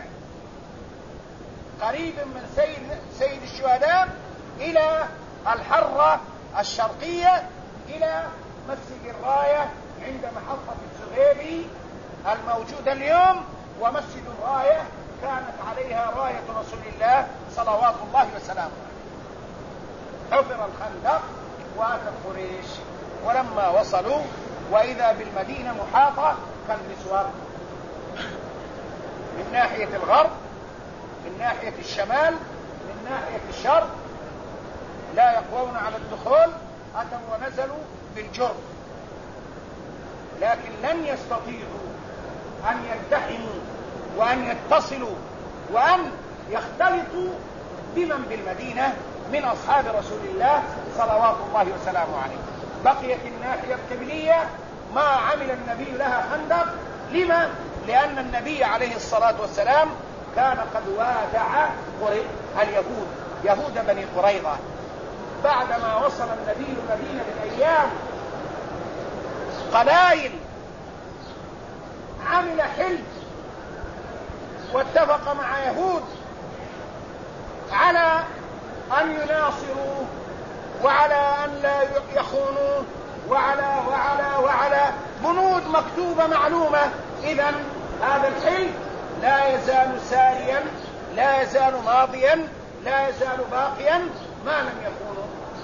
قريب من سيد الشهداء، إلى الحرة الشرقية، إلى مسجد الراية عند محطة الزغيبي الموجودة اليوم. ومسجد الراية كانت عليها راية رسول الله صلوات الله وسلامه. حفر الخندق وأتت قريش، ولما وصلوا وإذا بالمدينة محاطة كالمسور من ناحية الغرب، من ناحية الشمال، من ناحية الشرق، لا يقوون على الدخول. أتوا ونزلوا بالجرف، لكن لن يستطيعوا أن يلتحموا وأن يتصلوا وأن يختلطوا بمن بالمدينة من أصحاب رسول الله صلوات الله وسلامه عليه. بقيت الناحية القبلية ما عمل النبي لها خندق. لما؟ لأن النبي عليه الصلاة والسلام كان قد وادع يهود بني قريظة بعدما وصل النبي المدينة بالأيام قلائل، عمل حلف واتفق مع يهود على أن يناصروا وعلى أن لا يخونوا وعلى بنود مكتوبة معلومة. إذن هذا الحلف لا يزال ساريا، لا يزال ماضيا، لا يزال باقيا ما لم يخونوا.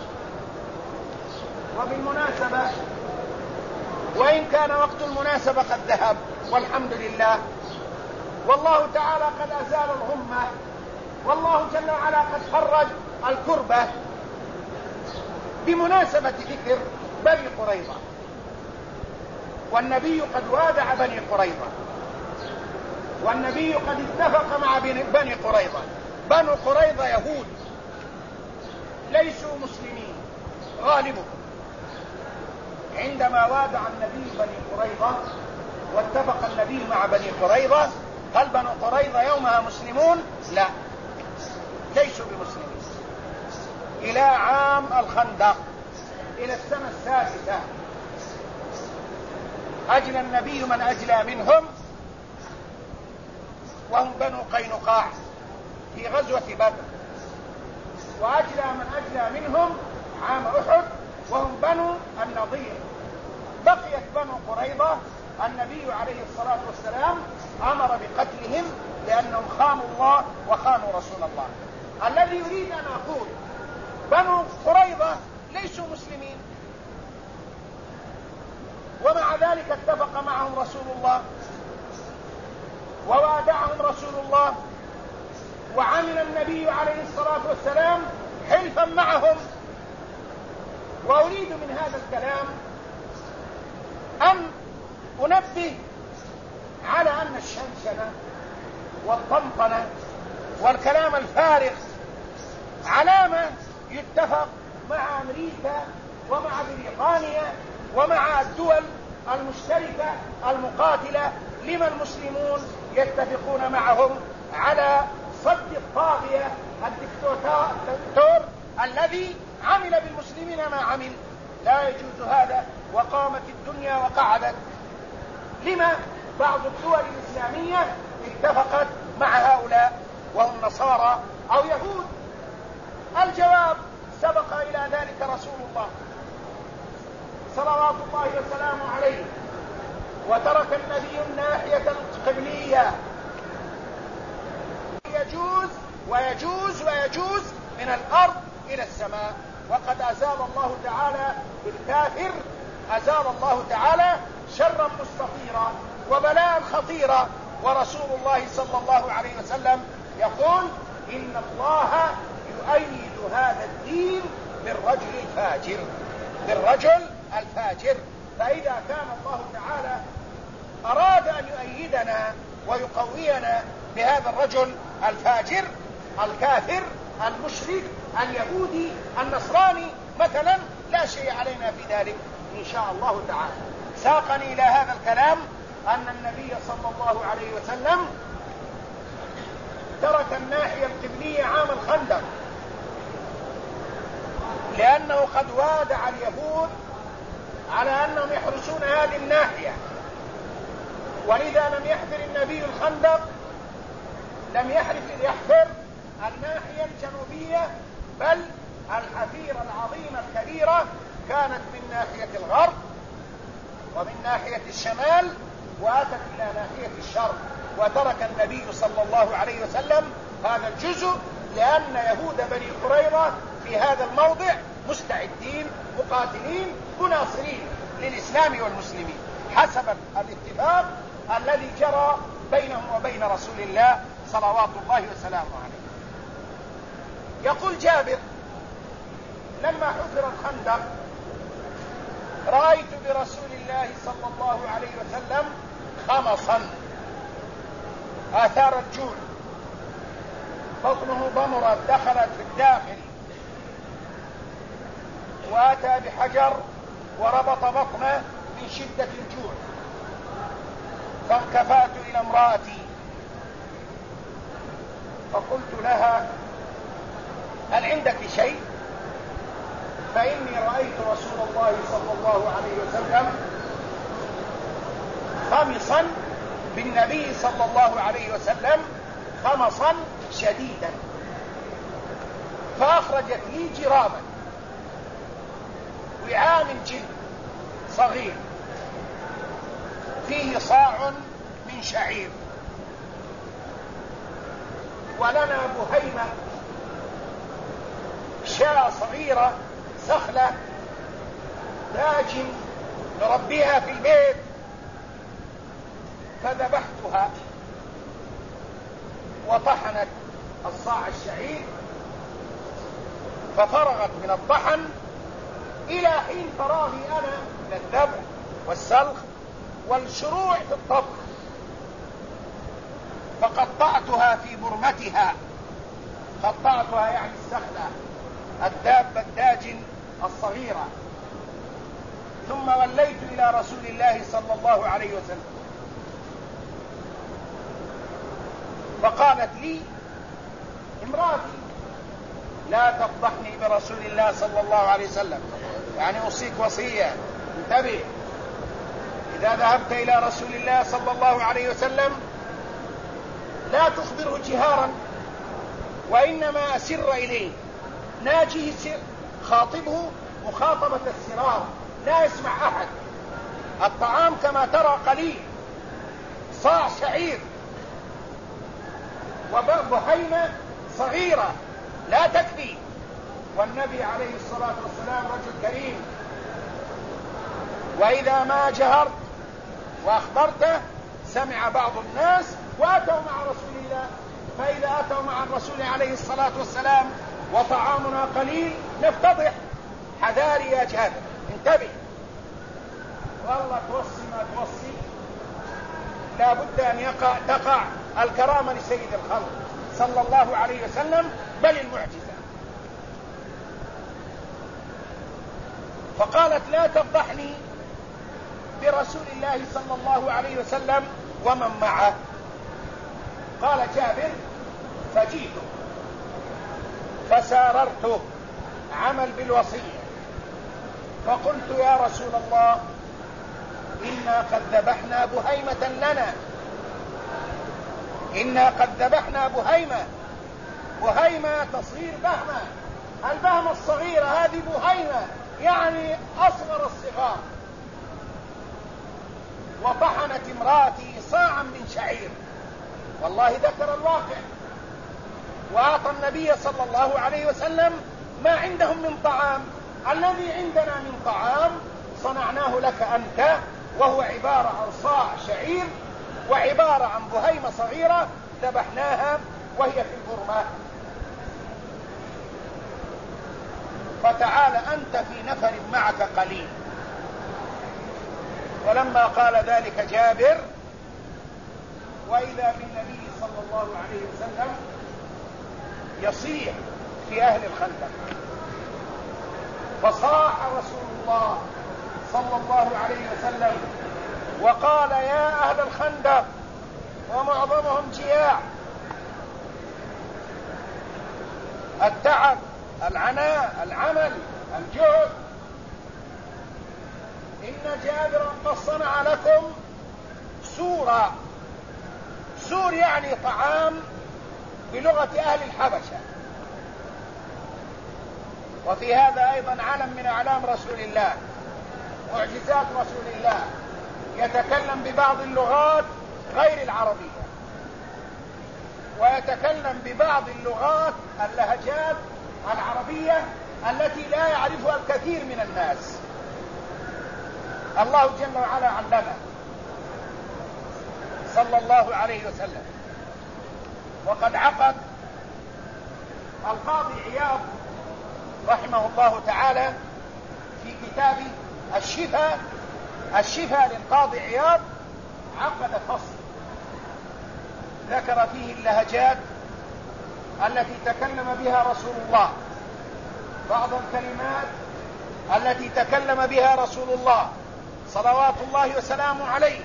وبالمناسبة وإن كان وقت المناسبة قد ذهب والحمد لله، والله تعالى قد أزال الغمة، والله جل وعلا قد فرج الكربة بمناسبة ذكر بني قريظة. والنبي قد وادع بني قريظة، والنبي قد اتفق مع بني قريظة. بنو قريظة يهود ليسوا مسلمين غالبهم. عندما وادع النبي بني قريظة واتفق النبي مع بني قريظة، هل بنو قريظة يومها مسلمون؟ لا، ليسوا بمسلمين إلى عام الخندق، إلى السنة السادسة أجلى النبي من أجلى منهم، وهم بنو قينقاع في غزوة بدر، وأجلى من أجلى منهم عام أحد وهم بنو النضير. بقيت بنو قريظة النبي عليه الصلاة والسلام أمر بقتلهم لأنهم خانوا الله وخانوا رسول الله. الذي يريد أن أقول بنو قريظة ليسوا مسلمين، ومع ذلك اتفق معهم رسول الله ووادعهم رسول الله، وعمل النبي عليه الصلاة والسلام حلفا معهم. وأريد من هذا الكلام أن أنبه على أن الشنشنة والطنطنة والكلام الفارغ علامة يتفق مع أمريكا ومع بريطانيا ومع الدول المشتركة المقاتلة لما المسلمون يتفقون معهم على صد الطاغية الدكتاتور الذي عمل بالمسلمين ما عمل. لا يجوز هذا، وقامت الدنيا وقعدت. لما بعض الدول الإسلامية اتفقت مع هؤلاء وهم نصارى أو يهود؟ الجواب: سبق إلى ذلك رسول الله صلوات الله وسلامه عليه، وترك النبي الناحية القبلية. ويجوز من الأرض إلى السماء. وقد أزال الله تعالى بالكافر، أزال الله تعالى شرا مستطيرا وبلاء خطيرا. ورسول الله صلى الله عليه وسلم يقول: إن الله يؤيد هذا الدين بالرجل الفاجر. فإذا كان الله تعالى أراد أن يؤيدنا ويقوينا بهذا الرجل الفاجر الكافر المشرك اليهودي النصراني مثلا، لا شيء علينا في ذلك إن شاء الله تعالى. ساقني إلى هذا الكلام أن النبي صلى الله عليه وسلم ترك الناحية القبلية عام الخندق، لأنه قد وادع اليهود على أنهم يحرسون هذه الناحية، ولذا لم يحفر النبي الخندق، لم يحفر الناحية الجنوبية، بل الحفيرة العظيمة الكبيرة كانت من ناحية الغرب ومن ناحية الشمال، وأتت إلى ناحية الشرق. وترك النبي صلى الله عليه وسلم هذا الجزء، لأن يهود بني قريظة في هذا الموضع مستعدين مقاتلين مناصرين للإسلام والمسلمين حسب الاتفاق الذي جرى بينهم وبين رسول الله صلوات الله وسلامه عليه. يقول جابر: لما حفر الخندق رأيت برسول الله صلى الله عليه وسلم خمصا آثار الجوع، بطنه ضمرت دخلت في الداخل، وأتى بحجر وربط بطنه من شدة الجوع. فانكفأت إلى امرأتي فقلت لها: هل عندك شيء؟ فإني رأيت رسول الله صلى الله عليه وسلم خمصا بالنبي صلى الله عليه وسلم خمصا شديدا. فأخرجت لي جرابا، وعاء من جلد صغير فيه صاع من شعير، ولنا بهيمة شاة صغيرة سخلة داجن نربيها في البيت، فذبحتها وطحنت الصاع الشعير، ففرغت من الطحن إلى حين فراغي أنا من الذبح والسلخ والشروع في الطبخ، فقطعتها في برمتها. قطعتها يعني السخلة الدابة الداجن الصغيرة. ثم وليت إلى رسول الله صلى الله عليه وسلم، فقالت لي امرأتي: لا تفضحني برسول الله صلى الله عليه وسلم، يعني أوصيك وصية، انتبه، إذا ذهبت إلى رسول الله صلى الله عليه وسلم لا تخبره جهارا، وإنما أسر إليه، ناجيه سر، خاطبه مخاطبة السرار، لا يسمع أحد. الطعام كما ترى قليل، صاع شعير وبهيمة صغيرة لا تكفي، والنبي عليه الصلاة والسلام رجل كريم، وإذا ما جهرت وأخبرته سمع بعض الناس وأتوا مع رسول الله. فإذا أتوا مع الرسول عليه الصلاة والسلام وطعامنا قليل نفتضح. حذاري يا جابر، انتبه، والله توصي ما توصي لا بد أن تقع الكرامة لسيد الخلق صلى الله عليه وسلم، بل المعجزة. فقالت: لا تفضحني برسول الله صلى الله عليه وسلم ومن معه. قال جابر: فجئت فساررت عمل بالوصية، فقلت: يا رسول الله، إنا قد ذبحنا بهيمة لنا، إنا قد ذبحنا بهيمة. بهيمة تصغير بهمة، البهمة الصغيرة هذه بهيمة، يعني أصغر الصغار. وطحنت امرأتي صاعا من شعير، والله ذكر الواقع، وأعطى النبي صلى الله عليه وسلم ما عندهم من طعام. الذي عندنا من طعام صنعناه لك أنت، وهو عبارة عن صاع شعير وعبارة عن بهيمة صغيرة ذبحناها وهي في البرمة. فتعال أنت في نفر معك قليل. ولما قال ذلك جابر، وإذا بالنبي صلى الله عليه وسلم يصيح في أهل الخندق، فصاح رسول الله صلى الله عليه وسلم وقال: يا أهل الخندق، ومعظمهم جياع، التعب، العناء، العمل، الجهد، إن جابرا قد صنع لكم سورا. سور يعني طعام بلغة أهل الحبشة. وفي هذا أيضا علم من أعلام رسول الله، معجزات رسول الله، يتكلم ببعض اللغات غير العربية، ويتكلم ببعض اللغات اللهجات العربية التي لا يعرفها الكثير من الناس. الله جل وعلا علمه صلى الله عليه وسلم. وقد عقد القاضي عياض رحمه الله تعالى في كتابه الشفاء للقاضي عياض، عقد فصل ذكر فيه اللهجات التي تكلم بها رسول الله، بعض الكلمات التي تكلم بها رسول الله صلوات الله وسلامه عليه.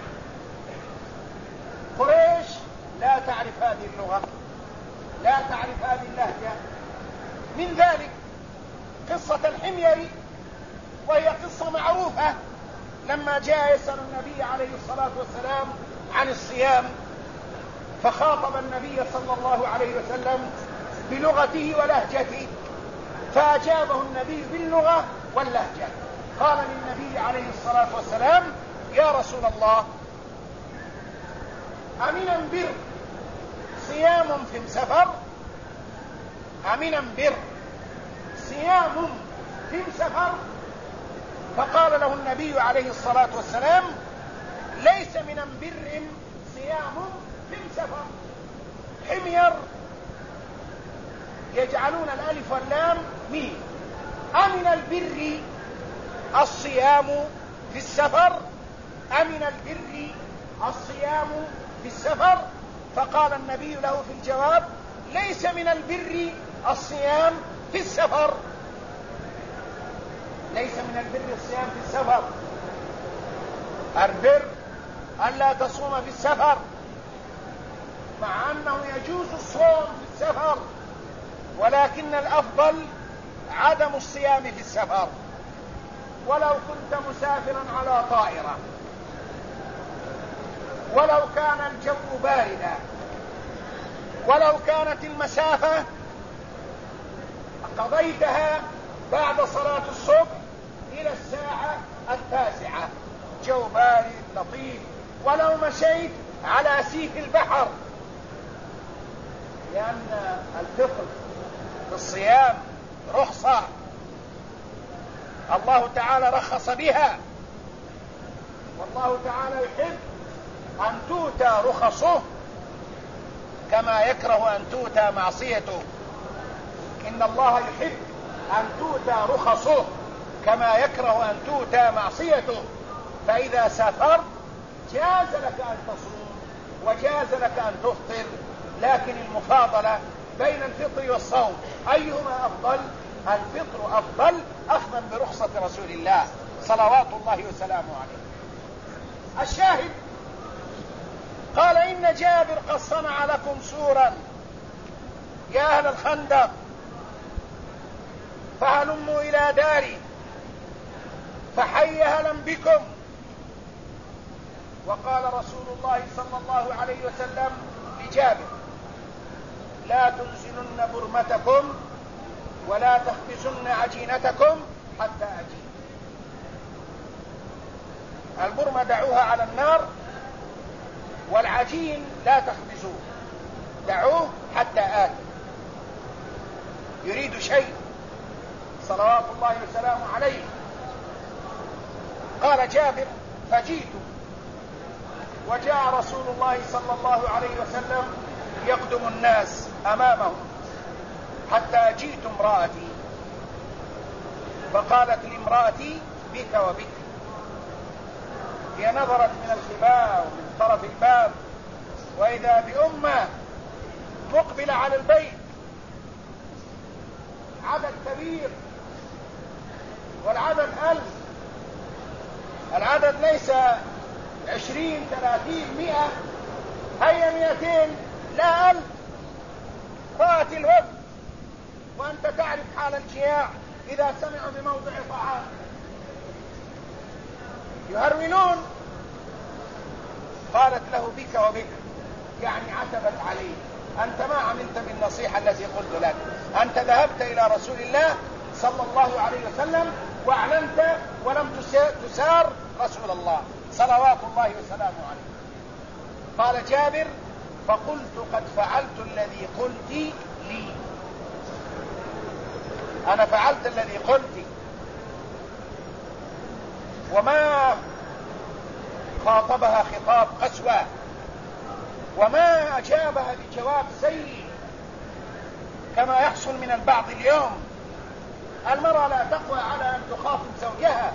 قريش لا تعرف هذه اللغة، لا تعرف هذه اللهجة. من ذلك قصة الحميري، وهي قصة معروفة، لما جاء يسأل النبي عليه الصلاة والسلام عن الصيام، فخاطب النبي صلى الله عليه وسلم بلغته ولهجته، فأجابه النبي باللغة واللهجة. قال للنبي عليه الصلاة والسلام: يا رسول الله، أمنا بر صيام في سفر؟ أمنا بر صيام في سفر؟ فقال له النبي عليه الصلاة والسلام: ليس من بر صيام في سفر. حمير يجعلون الألف واللام ميم. أمن البر الصيام في السفر، أمن البر الصيام في السفر. فقال النبي له في الجواب: ليس من البر الصيام في السفر، ليس من البر الصيام في السفر. البر ألا تصوم في السفر، مع أنه يجوز الصوم في السفر، ولكن الأفضل عدم الصيام في السفر. ولو كنت مسافرا على طائرة، ولو كان الجو باردا، ولو كانت المسافة قضيتها بعد صلاة الصبح إلى الساعة 9، جو بارد لطيف، ولو مشيت على سيف البحر، لأن الفطر في الصيام رخصة الله تعالى رخص بها، والله تعالى يحب أن تؤتى رخصه كما يكره أن تؤتى معصيته. إن الله يحب أن تؤتى رخصه كما يكره أن تؤتى معصيته. فإذا سافرت جاز لك أن تصوم وجاز لك أن تفطر، لكن المفاضلة بين الفطر والصوم أيهما أفضل؟ الفطر أفضل أخذا برخصة رسول الله صلوات الله وسلامه عليه. الشاهد قال إن جابر قد صنع لكم سورا يا أهل الخندق فهلموا إلى داري فحي أهلا بكم. وقال رسول الله صلى الله عليه وسلم لجابر لا تنزلن برمتكم ولا تخبزن عجينتكم حتى أجيب. البرمة دعوها على النار، والعجين لا تخبزوه، دعوه حتى آتي. يريد شيء صلوات الله وسلامه عليه. قال جابر فجئت وجاء رسول الله صلى الله عليه وسلم يقدم الناس أمامه حتى جئت امرأتي فقالت لامرأتي بك وبك. هي نظرت من الخباء ومن طرف الباب وإذا بأمة مقبلة على البيت، عدد كبير، والعدد 1000. العدد ليس 20 30 100، هيا 200 لا 1000. رأت الوفد وأنت تعرف حال الجياع إذا سمعوا بموضع طعام يهرولون. قالت له بك وبك، يعني عتبت عليه. أنت ما عملت بالنصيحة التي قلت لك، أنت ذهبت إلى رسول الله صلى الله عليه وسلم وأعلنت ولم تسار رسول الله صلوات الله وسلامه عليه. قال جابر فقلت قد فعلت الذي قلت لي، أنا فعلت الذي قلت. وما خاطبها خطاب قسوة، وما أجابها بجواب سيء كما يحصل من البعض اليوم. المرأة لا تقوى على أن تخاطب زوجها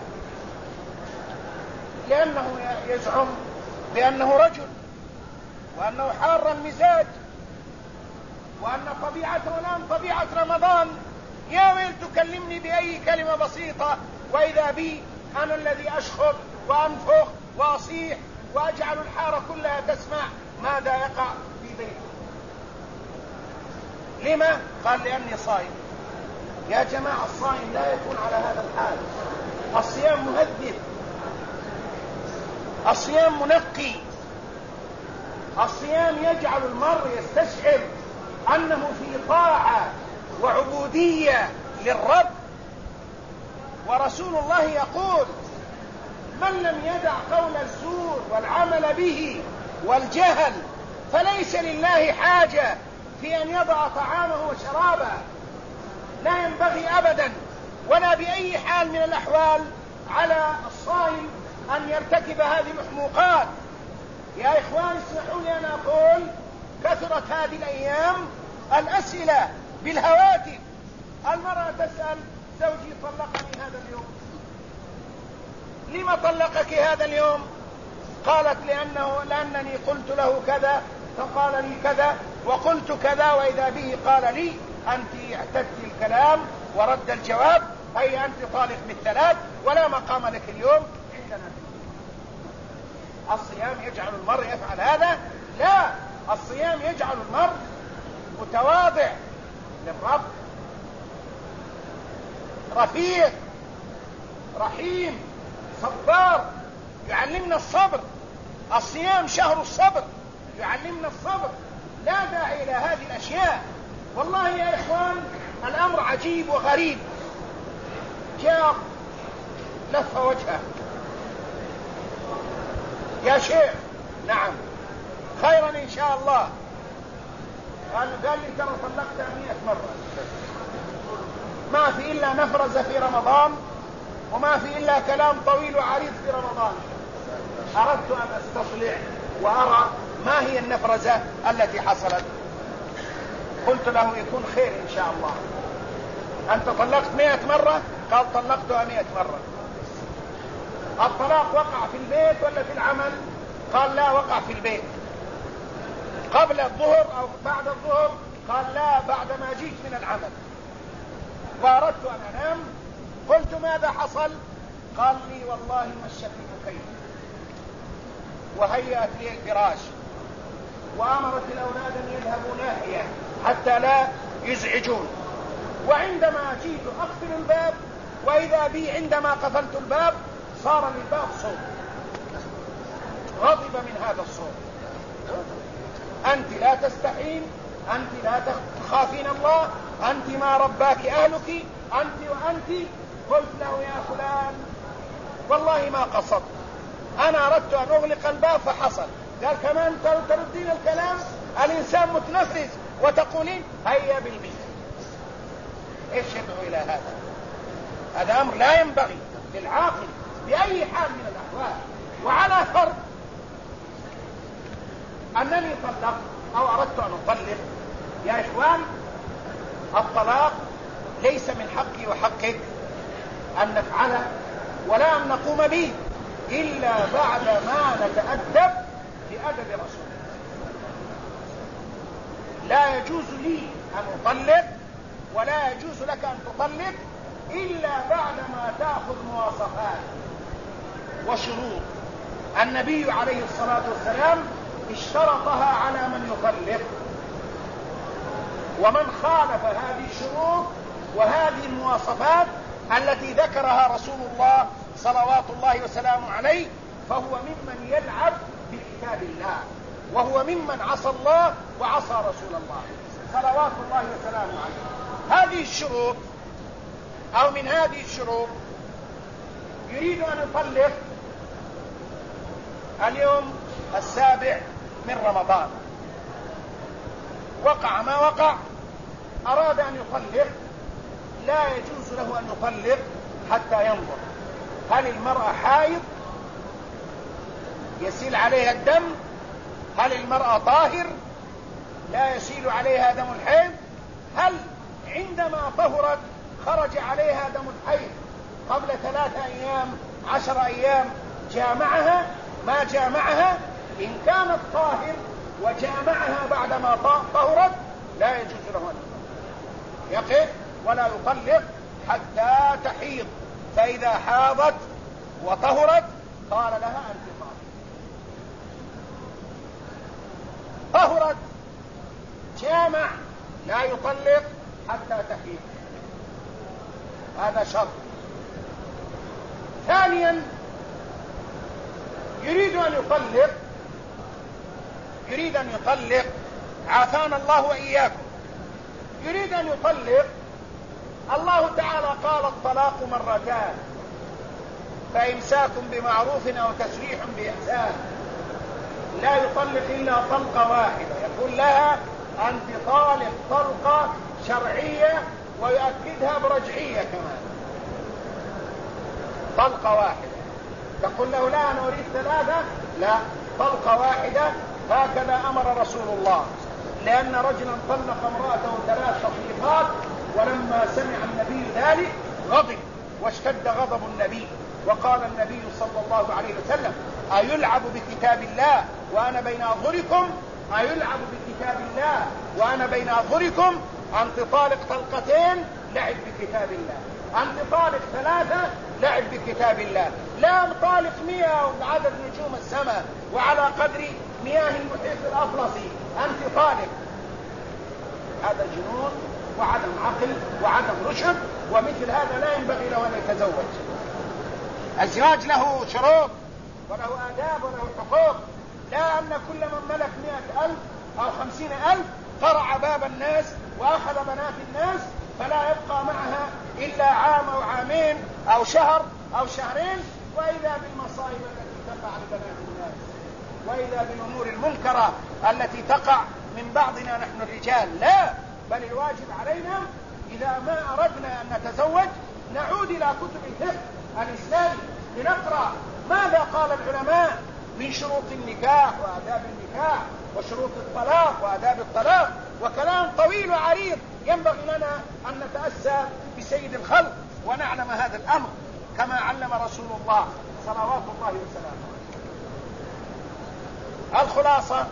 لأنه يزعم بأنه رجل، وأنه حار المزاج، وأن طبيعته الآن طبيعة رمضان. يا ويل تكلمني بأي كلمة بسيطة وإذا بي أنا الذي أشخط وأنفخ وأصيح وأجعل الحارة كلها تسمع ماذا يقع في بيتي. لما؟ قال لأني صائم. يا جماعة الصائم لا يكون على هذا الحال. الصيام مهذب، الصيام منقي، الصيام يجعل المرء يستشعر أنه في طاعة وعبودية للرب. ورسول الله يقول من لم يدع قول الزور والعمل به والجهل فليس لله حاجة في أن يضع طعامه وشرابه. لا ينبغي أبدا ولا بأي حال من الأحوال على الصائم أن يرتكب هذه المحموقات. يا إخوان اسمحوا لي أن أقول كثرت هذه الأيام الأسئلة بالهواتف. المرأة تسأل زوجي طلقني هذا اليوم، لما طلقك هذا اليوم؟ قالت لأنني قلت له كذا فقال لي كذا وقلت كذا، وإذا به قال لي أنت اعتدت الكلام ورد الجواب، أي أنت طالق بالثلاث ولا مقام لك اليوم عندنا. الصيام يجعل المرء يفعل هذا؟ لا، الصيام يجعل المرء متواضع للرب، رفيق رحيم صبار، يعلمنا الصبر. الصيام شهر الصبر، يعلمنا الصبر. لا داعي إلى هذه الأشياء. والله يا إخوان الأمر عجيب وغريب. جاء لف وجهه يا شيخ، نعم خيرا إن شاء الله. قال لي ترى طلقتها 100 مرة، ما في إلا نفرزة في رمضان، وما في إلا كلام طويل وعريض في رمضان. أردت أن أستطلع وأرى ما هي النفرزة التي حصلت. قلت له يكون خير إن شاء الله. أنت طلقت 100 مرة؟ قال طلقتها 100 مرة. الطلاق وقع في البيت ولا في العمل؟ قال لا، وقع في البيت. قبل الظهر أو بعد الظهر؟ قال لا، بعد ما جيت من العمل وأردت أن أنام. قلت ماذا حصل؟ قال لي والله ما الشكل كيف. وهيأت لي الفراش، وأمرت الأولاد أن يذهبوا ناحية حتى لا يزعجون. وعندما جئت أقفل الباب وإذا بي عندما قفلت الباب صار للباب صوت. غضب من هذا الصوت. أنت لا تستحين، أنت لا تخافين الله، أنت ما رباك أهلك، أنت وأنت. قلت له يا فلان والله ما قصدت، أنا أردت أن أغلق الباب فحصل. قال كمان تردين الكلام، الإنسان متنفس وتقولين هيا بالبيت. إيش يدعو إلى هذا؟ هذا أمر لا ينبغي للعاقل بأي حال من الأحوال. وعلى فرض أنني طلقت أو أردت أن أطلق، يا إخوان الطلاق ليس من حقي وحقك أن نفعله ولا أن نقوم به إلا بعد ما نتأدب بأدب رسول الله. لا يجوز لي أن أطلق ولا يجوز لك أن تطلق إلا بعد ما تأخذ مواصفات وشروط النبي عليه الصلاة والسلام اشترطها على من يطلق. ومن خالف هذه الشروط وهذه المواصفات التي ذكرها رسول الله صلوات الله وسلامه عليه فهو ممن يلعب بكتاب الله، وهو ممن عصى الله وعصى رسول الله صلوات الله وسلامه عليه. هذه الشروط أو من هذه الشروط يريد أن يطلق اليوم 7 من رمضان، وقع ما وقع، أراد أن يطلق، لا يجوز له أن يطلق حتى ينظر هل المرأة حائض يسيل عليها الدم، هل المرأة طاهر لا يسيل عليها دم الحيض، هل عندما طهرت خرج عليها دم الحيض قبل 3 أيام 10 أيام جامعها ما جامعها. إن كانت طاهر وجامعها بعدما طهرت لا يجوز له أن يقف ولا يطلق حتى تحيض، فإذا حاضت وطهرت قال لها أنت طاهر. طهرت جامع لا يطلق حتى تحيض، هذا شرط. ثانيا يريد أن يطلق عافانا الله وإياكم، يريد أن يطلق. الله تعالى قال الطلاق 2 مرتان، فإمساك بمعروف أو تسريح بإحسان. لا يطلق إلا طلقة واحدة، يقول لها أنت طالق طلقة شرعية ويؤكدها برجعية كمان. طلقة واحدة، تقول له لا أنا أريد 3، لا، طلقة واحدة. هكذا أمر رسول الله، لأن رجلا طلق امرأته 3 تطليقات، ولما سمع النبي ذلك غضب واشتد غضب النبي، وقال النبي صلى الله عليه وسلم أيلعب بكتاب الله وأنا بين أظهركم؟ أيلعب بكتاب الله وأنا بين أظهركم؟ أنت طالق 2 لعب بكتاب الله، أنت طالق 3 لعب بكتاب الله، لا طالق 100 وعدد نجوم السماء وعلى قدر مياه المحيط الأطلسي أنت طالق. هذا جنون وعدم عقل وعدم رشد، ومثل هذا لا ينبغي له أن يتزوج. الزواج له شروط وله آداب وله حقوق، لا أن كل من ملك 100,000 أو 50,000 قرع باب الناس وأخذ بنات الناس فلا يبقى معها إلا عام أو عامين أو شهر أو شهرين، وإذا بالمصائب التي تقع لبنات الناس، وإذا بالأمور المنكرة التي تقع من بعضنا نحن الرجال. لا، بل الواجب علينا إذا ما أردنا أن نتزوج نعود إلى كتب الفقه الإسلامي لنقرأ ماذا قال العلماء من شروط النكاح وآداب النكاح وشروط الطلاق وآداب الطلاق، وكلام طويل وعريض. ينبغي لنا أن نتأسى بسيد الخلق ونعلم هذا الأمر كما علم رسول الله صلوات الله وسلامه. الخلاصة،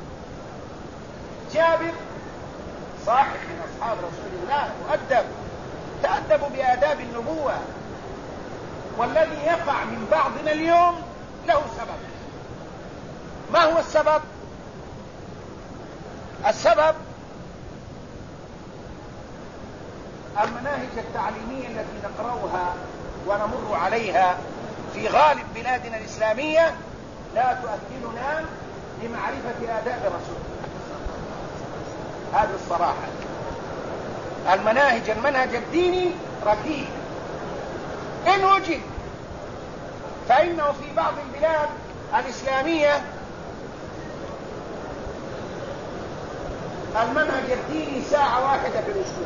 جابر صاحب من أصحاب رسول الله مؤدب، تأدبوا بآداب النبوة، والذي يقع من بعضنا اليوم له سبب. ما هو السبب؟ السبب المناهج التعليمية التي نقرأها ونمر عليها في غالب بلادنا الإسلامية لا تؤهلنا لمعرفة آداب رسول الله. هذه الصراحة. المنهج الديني ركيك إن وجد، فإنه في بعض البلاد الإسلامية المنهج الديني ساعة واحدة في الأسبوع،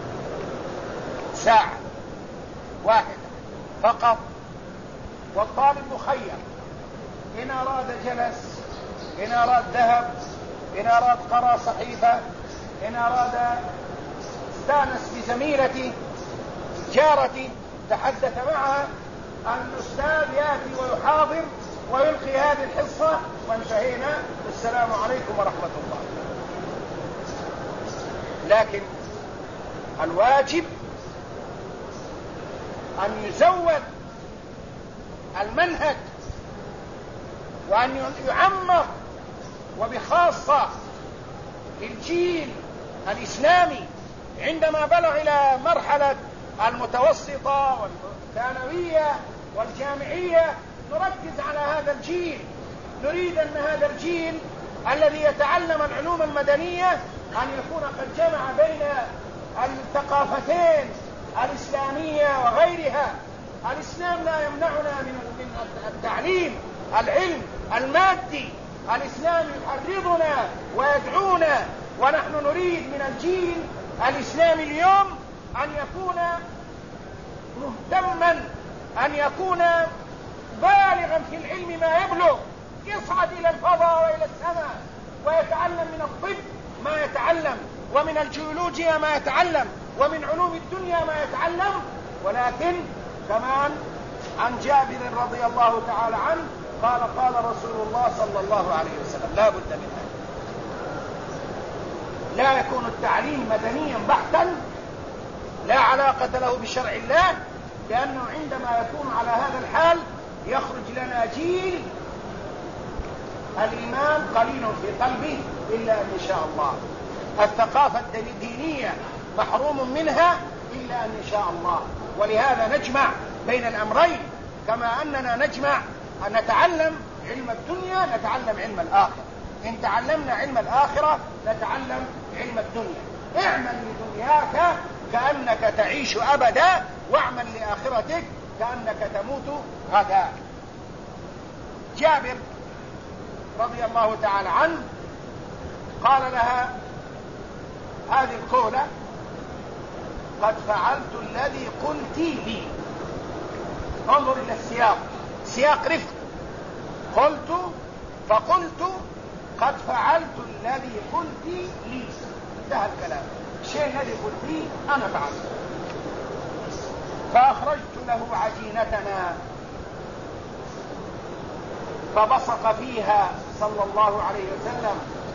ساعة واحدة فقط، والطالب مخير إن أراد جلس، إن أراد ذهب، إن أراد قرأ صحيفة، إن أراد استانس بزميلتي جارتي تحدث معها، الأستاذ يأتي ويحاضر ويلقي هذه الحصة وانتهينا، السلام عليكم ورحمة الله. لكن الواجب أن يزود المنهج وأن يعمر، وبخاصة الجيل الإسلامي عندما بلغ إلى مرحلة المتوسطة والثانوية والجامعية، نركز على هذا الجيل. نريد أن هذا الجيل الذي يتعلم العلوم المدنية أن يكون قد جمع بين الثقافتين الإسلامية وغيرها. الإسلام لا يمنعنا من التعليم، العلم المادي. الإسلام يحرضنا ويدعونا، ونحن نريد من الجيل الإسلامي اليوم أن يكون مهتما، أن يكون بالغا في العلم ما يبلغ، يصعد إلى الفضاء وإلى السماء ويتعلم من الطب ما يتعلم، ومن الجيولوجيا ما يتعلم، ومن علوم الدنيا ما يتعلم. ولكن كمان عن جابر رضي الله تعالى عنه قال قال رسول الله صلى الله عليه وسلم لا بد من هذا. لا يكون التعليم مدنيا بحتا لا علاقة له بشرع الله، لأنه عندما يكون على هذا الحال يخرج لنا جيل الإيمان قليل في قلبه إلا أن شاء الله، الثقافة الدينية محروم منها إلا أن شاء الله. ولهذا نجمع بين الأمرين، كما أننا نجمع أن نتعلم علم الدنيا نتعلم علم الآخرة. إن تعلمنا علم الآخرة نتعلم علم الدنيا. اعمل لدنياك كأنك تعيش أبدا، واعمل لآخرتك كأنك تموت غدا. جابر رضي الله تعالى عنه قال لها هذه القولة قد فعلت الذي قلت لي. انظر إلى السياق، سياق رفق. فقلت قد فعلت الذي قلت لي. انتهى الكلام. الشيء الذي قلت لي أنا فعلته. فأخرجت له عجينتنا فبصق فيها صلى الله عليه وسلم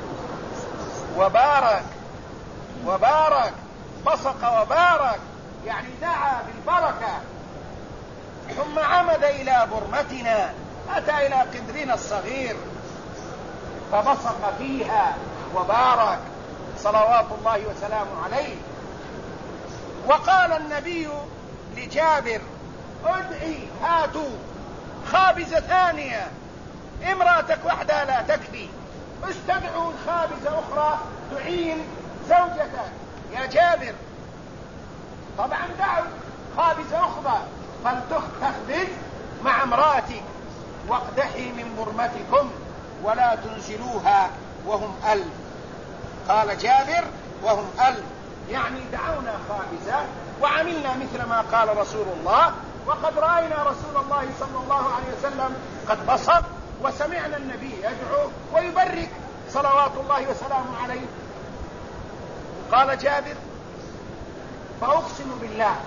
وبارك بصق وبارك، يعني دعا بالبركة. ثم عمد إلى برمتنا، أتى إلى قدرنا الصغير فبصق فيها وبارك صلوات الله وسلامه عليه. وقال النبي لجابر ادعي هاتوا خابزة ثانية، امرأتك وحدها لا تكفي، استدعوا خابزة أخرى تعين زوجتك يا جابر. طبعا دعوا خابزة أخرى فلتخبز مع امرأتك واقدحي من برمتكم ولا تنزلوها وهم 1000. قال جابر وهم 1000، يعني دعونا خابزة وعملنا مثل ما قال رسول الله، وقد رأينا رسول الله صلى الله عليه وسلم قد بصق، وسمعنا النبي يدعو ويبرك صلوات الله وسلامه عليه. قال جابر فأقسم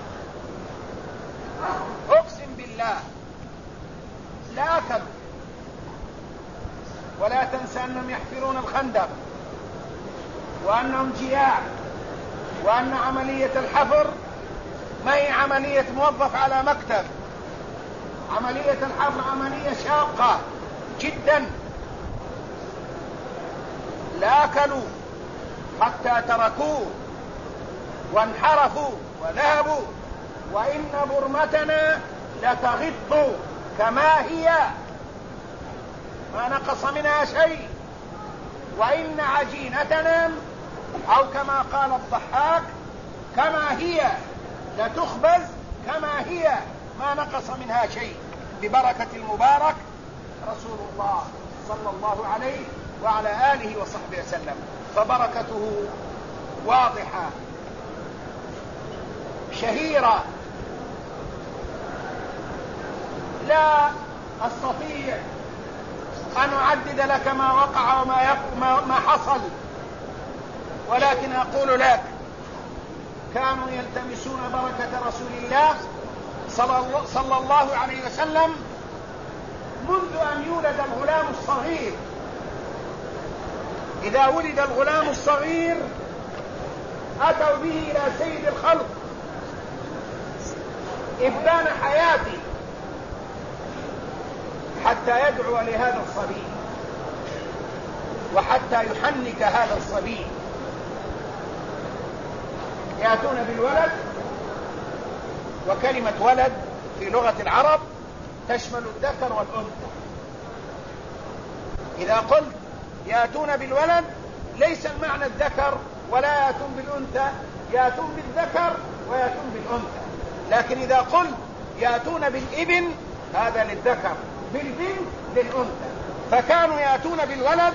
بالله لا أكل. ولا تنسى أنهم يحفرون الخندق وأنهم جياع، وأن عملية الحفر ما هي عملية موظف على مكتب. عملية الحفر عملية شاقة جدا، لأكلوا حتى تركوه وانحرفوا وذهبوا، وإن برمتنا لتغط كما هي ما نقص منها شيء، وإن عجينتنا أو كما قال الضحاك كما هي لتخبز كما هي ما نقص منها شيء، ببركة المبارك رسول الله صلى الله عليه وعلى آله وصحبه وسلم. فبركته واضحة شهيرة، لا أستطيع أن أعدد لك ما وقع وما حصل، ولكن أقول لك كانوا يلتمسون بركة رسول الله صلى الله عليه وسلم منذ أن يولد الغلام الصغير. إذا ولد الغلام الصغير أتوا به إلى سيد الخلق إبان حياته حتى يدعو لهذا الصبي وحتى يحنك هذا الصبي. يأتون بالولد، وكلمة ولد في لغة العرب تشمل الذكر والأنثى. إذا قلت يأتون بالولد ليس المعنى الذكر ولا يأتون بالأنثى، يأتون بالذكر ويأتون بالأنثى. لكن إذا قلت يأتون بالابن هذا للذكر، بالبنت للأنثى. فكانوا يأتون بالولد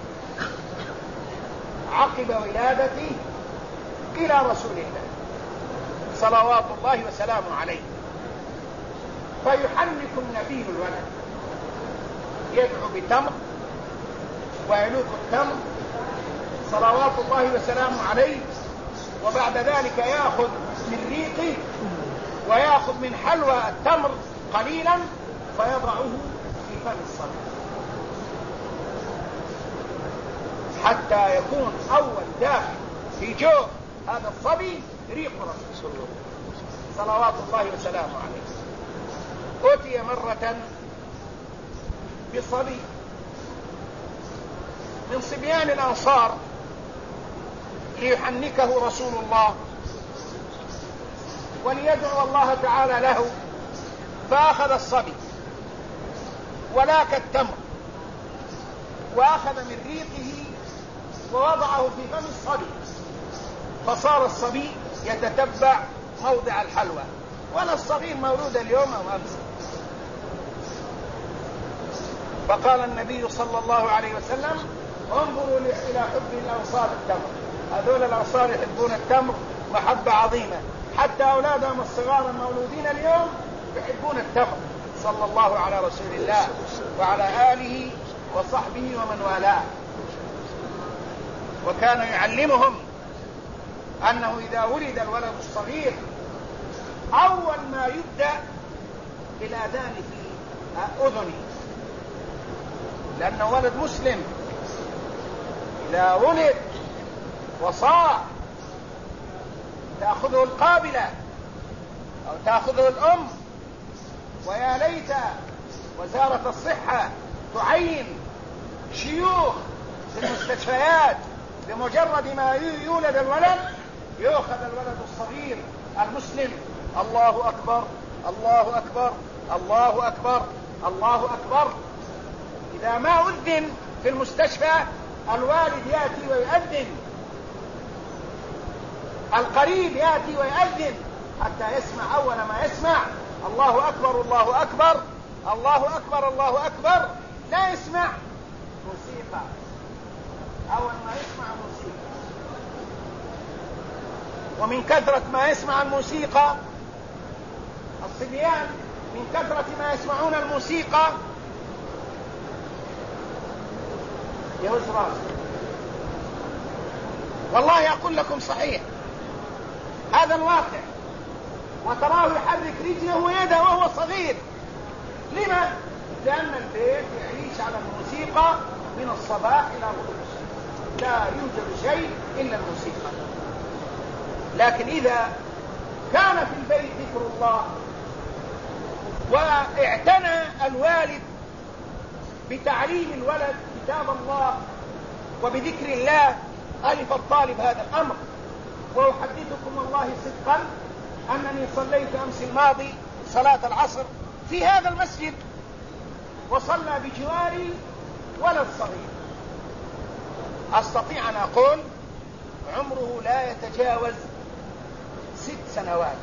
عقب ولادته إلى رسول الله صلوات الله وسلامه عليه، فيحنك النبي الولد، يدعو بتمر ويلوك التمر صلوات الله وسلامه عليه، وبعد ذلك يأخذ من ريقه ويأخذ من حلوى التمر قليلا فيضعه في فم الصبي حتى يكون أول داخل في جوف هذا الصبي ريق رسول الله صلوات الله وسلامه عليه. أتي مرة بصبي من صبيان الأنصار ليحنكه رسول الله وليدعو الله تعالى له، فأخذ الصبي ولاك التمر وأخذ من ريقه ووضعه في فم الصبي، فصار الصبي يتتبع موضع الحلوى، ولا الصغير مولود اليوم أو أمس. فقال النبي صلى الله عليه وسلم انظروا إلى حب الأنصار التمر، هذول الأنصار يحبون التمر محبة عظيمة، حتى أولادهم الصغار المولودين اليوم يحبون التمر صلى الله على رسول الله وعلى آله وصحبه ومن والاه. وكان يعلمهم أنه إذا ولد الولد الصغير أول ما يبدأ بالآذان في أذنه، لأنه ولد مسلم. إذا ولد وصاع تأخذه القابلة أو تأخذه الأم، ويا ليت وزارة الصحة تعين شيوخ في المستشفيات بمجرد ما يولد الولد يؤخذ الولد الصغير المسلم الله أكبر الله أكبر الله أكبر الله أكبر. إذا ما أذن في المستشفى الوالد يأتي ويؤذن، القريب يأتي ويؤذن حتى يسمع أول ما يسمع الله أكبر الله أكبر الله أكبر الله أكبر، لا يسمع موسيقى، أول ما يسمع موسيقى. ومن كثرة ما يسمع الموسيقى الصبيان، من كثرة ما يسمعون الموسيقى يهز راسه. والله أقول لكم صحيح هذا الواقع، وتراه يحرك رجله ويده وهو صغير. لما؟ لأن البيت يعيش على الموسيقى من الصباح إلى غروب الشمس، لا يوجد شيء إلا الموسيقى. لكن إذا كان في البيت ذكر الله واعتنى الوالد بتعليم الولد كتاب الله وبذكر الله ألف الطالب هذا الأمر. وأحدثكم والله صدقا أنني صليت أمس الماضي صلاة العصر في هذا المسجد، وصلى بجواري ولد صغير أستطيع أن أقول عمره لا يتجاوز 6 سنوات.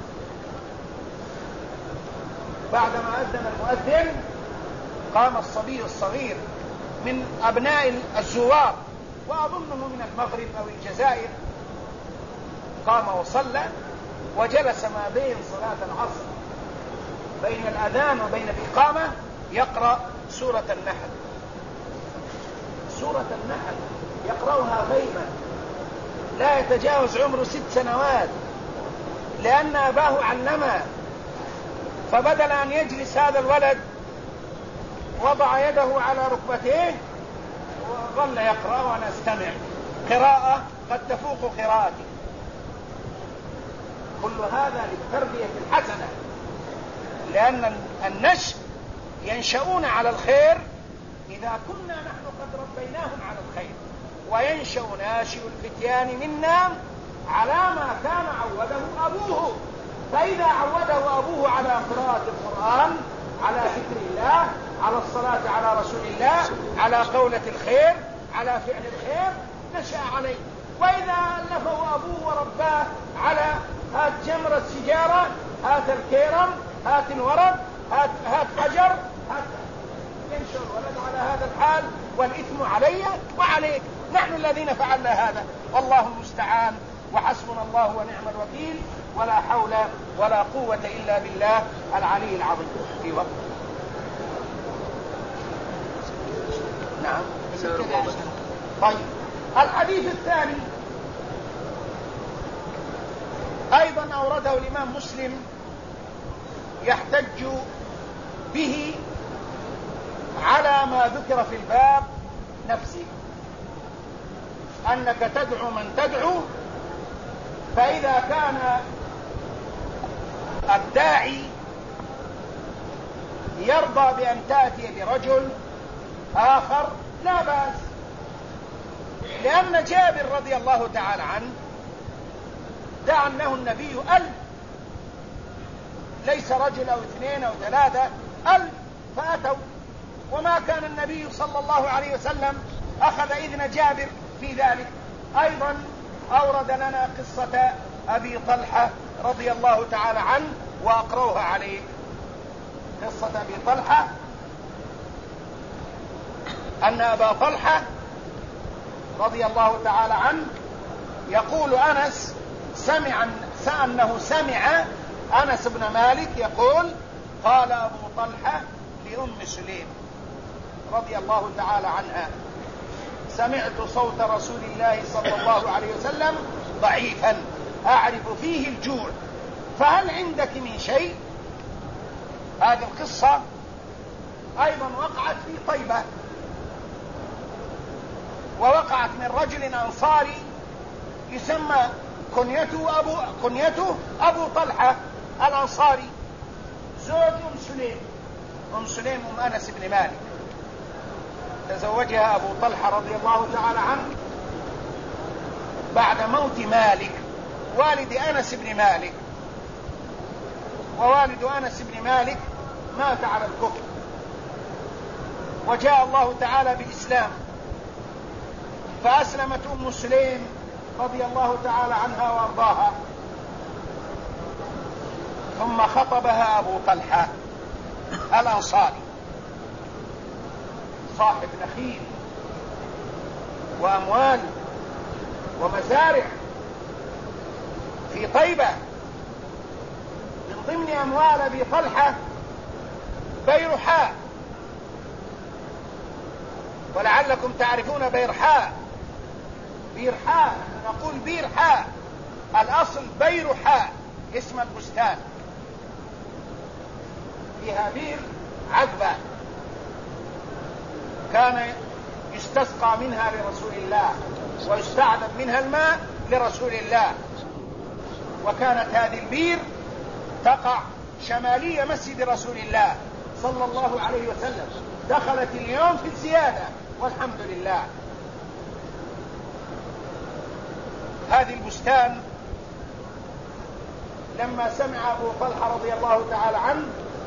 بعدما أذن المؤذن قام الصبي الصغير من أبناء الزوار، وأظنه من المغرب أو الجزائر، قام وصلى وجلس ما بين صلاة العصر بين الأذان وبين الإقامة يقرأ سورة النحل. سورة النحل يقرأها غيبا، لا يتجاوز عمره 6 سنوات، لأن أباه علمه. فبدل أن يجلس هذا الولد وضع يده على ركبتيه وظل يقرأ وأنا أستمع قراءة قد تفوق قراءتي. كل هذا للتربية الحسنة، لأن النشء ينشؤون على الخير إذا كنا نحن قد ربيناهم على الخير، وينشأ ناشئ الفتيان منا على ما كان عوده أبوه. فإذا عوده أبوه على قراءة القرآن، على ذكر الله، على الصلاة على رسول الله، على قولة الخير، على فعل الخير، نشأ عليه. وإذا ألفه أبوه ورباه على هات جمرة سجارة، هات الكيرم، هات الورد، هات حجر، ينشأ الولد على هذا الحال، والإثم علي وعليك، نحن الذين فعلنا هذا. والله المستعان، وحسبنا الله ونعم الوكيل، ولا حول ولا قوة إلا بالله العلي العظيم. في وقت نعم. طيب، الحديث الثاني أيضا أورده الإمام مسلم يحتج به على ما ذكر في الباب نفسه، أنك تدعو من تدعو، فإذا كان الداعي يرضى بأن تأتي برجل آخر لا بأس، لأن جابر رضي الله تعالى عنه دعا أنه النبي 1000، ليس رجل أو 2 أو 3، 1000 فأتوا، وما كان النبي صلى الله عليه وسلم أخذ إذن جابر في ذلك. أيضا أورد لنا قصة أبي طلحة رضي الله تعالى عنه وأقرأها عليه. قصة أبي طلحة أن أبا طلحة رضي الله تعالى عنه يقول أنس أنه سمع أنس بن مالك يقول قال أبو طلحة لأم سليم رضي الله تعالى عنها: سمعت صوت رسول الله صلى الله عليه وسلم ضعيفا أعرف فيه الجوع، فهل عندك من شيء؟ هذه القصة أيضا وقعت في طيبة، ووقعت من رجل أنصاري يسمى كنيته أبو طلحة الأنصاري، زوج أم سليم أم أنس بن مالك، تزوجها أبو طلحة رضي الله تعالى عنه بعد موت مالك والد أنس بن مالك، ووالد أنس بن مالك مات على الكفر، وجاء الله تعالى بالإسلام، فأسلمت أم سليم رضي الله تعالى عنها وأرضاها، ثم خطبها أبو طلحة الأنصاري صاحب نخيل وأموال ومزارع في طيبة. من ضمن أموال أبي طلحة بيرحاء، ولعلكم تعرفون بيرحاء، نقول بيرحاء، الأصل بيرحاء اسم البستان، فيها بير عذبة كان يستسقى منها لرسول الله ويستعذب منها الماء لرسول الله، وكانت هذه البير تقع شمالية مسجد رسول الله صلى الله عليه وسلم، دخلت اليوم في الزيادة والحمد لله. هذه البستان لما سمع أبو طلحة رضي الله تعالى عنه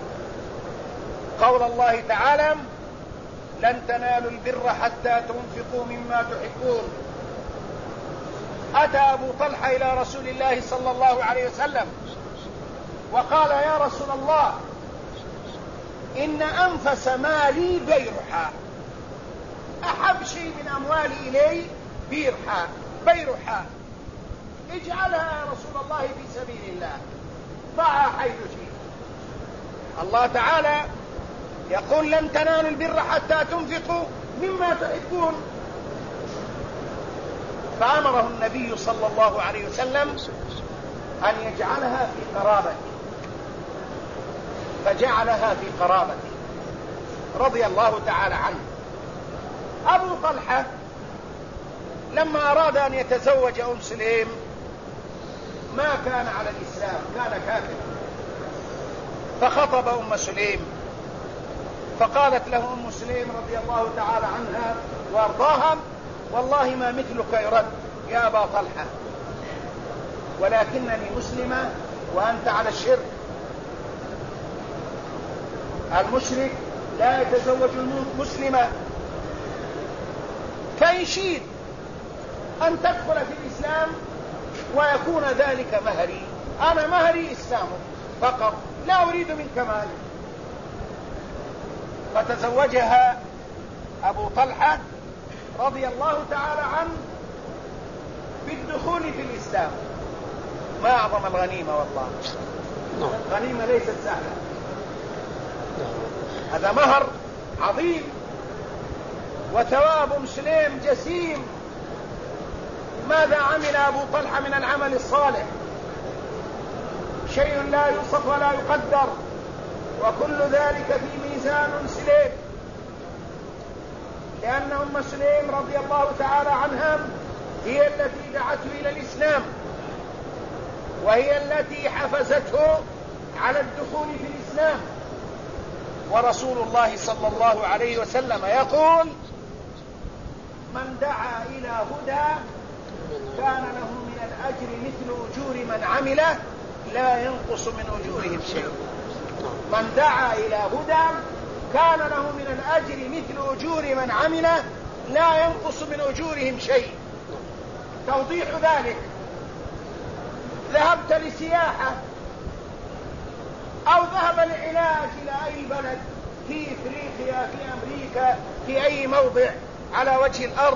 قول الله تعالى: لن تنالوا البر حتى تنفقوا مما تحبون. أتى أبو طلحة إلى رسول الله صلى الله عليه وسلم وقال: يا رسول الله، إن أنفس مالي بيرحاء، أحب شيء من أموالي إلي بيرحاء، اجعلها يا رسول الله في سبيل الله، ضعها حيث شئت. الله تعالى يقول: لن تنالوا البر حتى تنفقوا مما تحبون. فأمره النبي صلى الله عليه وسلم أن يجعلها في قرابته، فجعلها في قرابته رضي الله تعالى عنه. أبو طلحة لما أراد أن يتزوج أم سليم ما كان على الإسلام، كان كافرا، فخطب أم سليم، فقالت له أم سليم رضي الله تعالى عنها وأرضاها: والله ما مثلك يرد يا أبا طلحة، ولكنني مسلمة وأنت على الشرك. المشرك لا يتزوج المسلمة، فإن شئت أن تدخل في الإسلام ويكون ذلك مهري، أنا مهري إسلامك فقط، لا أريد منك مال. فتزوجها أبو طلحة رضي الله تعالى عنه بالدخول في الإسلام. ما أعظم الغنيمة والله، الغنيمة ليست سهلة، هذا مهر عظيم وثواب سليم جسيم. ماذا عمل أبو طلحة من العمل الصالح؟ شيء لا يوصف ولا يقدر، وكل ذلك في ميزان سليم، لأن أم سليم رضي الله تعالى عنها هي التي دعته إلى الإسلام، وهي التي حفزته على الدخول في الإسلام. ورسول الله صلى الله عليه وسلم يقول: من دعا إلى هدى كان له من الأجر مثل أجور من عمله لا ينقص من أجورهم شيء. من دعا إلى هدى كان له من الأجر مثل أجور من عمله لا ينقص من أجورهم شيء. توضيح ذلك: ذهبت لسياحة أو ذهب لعلاج إلى أي بلد في إفريقيا، في أمريكا، في أي موضع على وجه الأرض،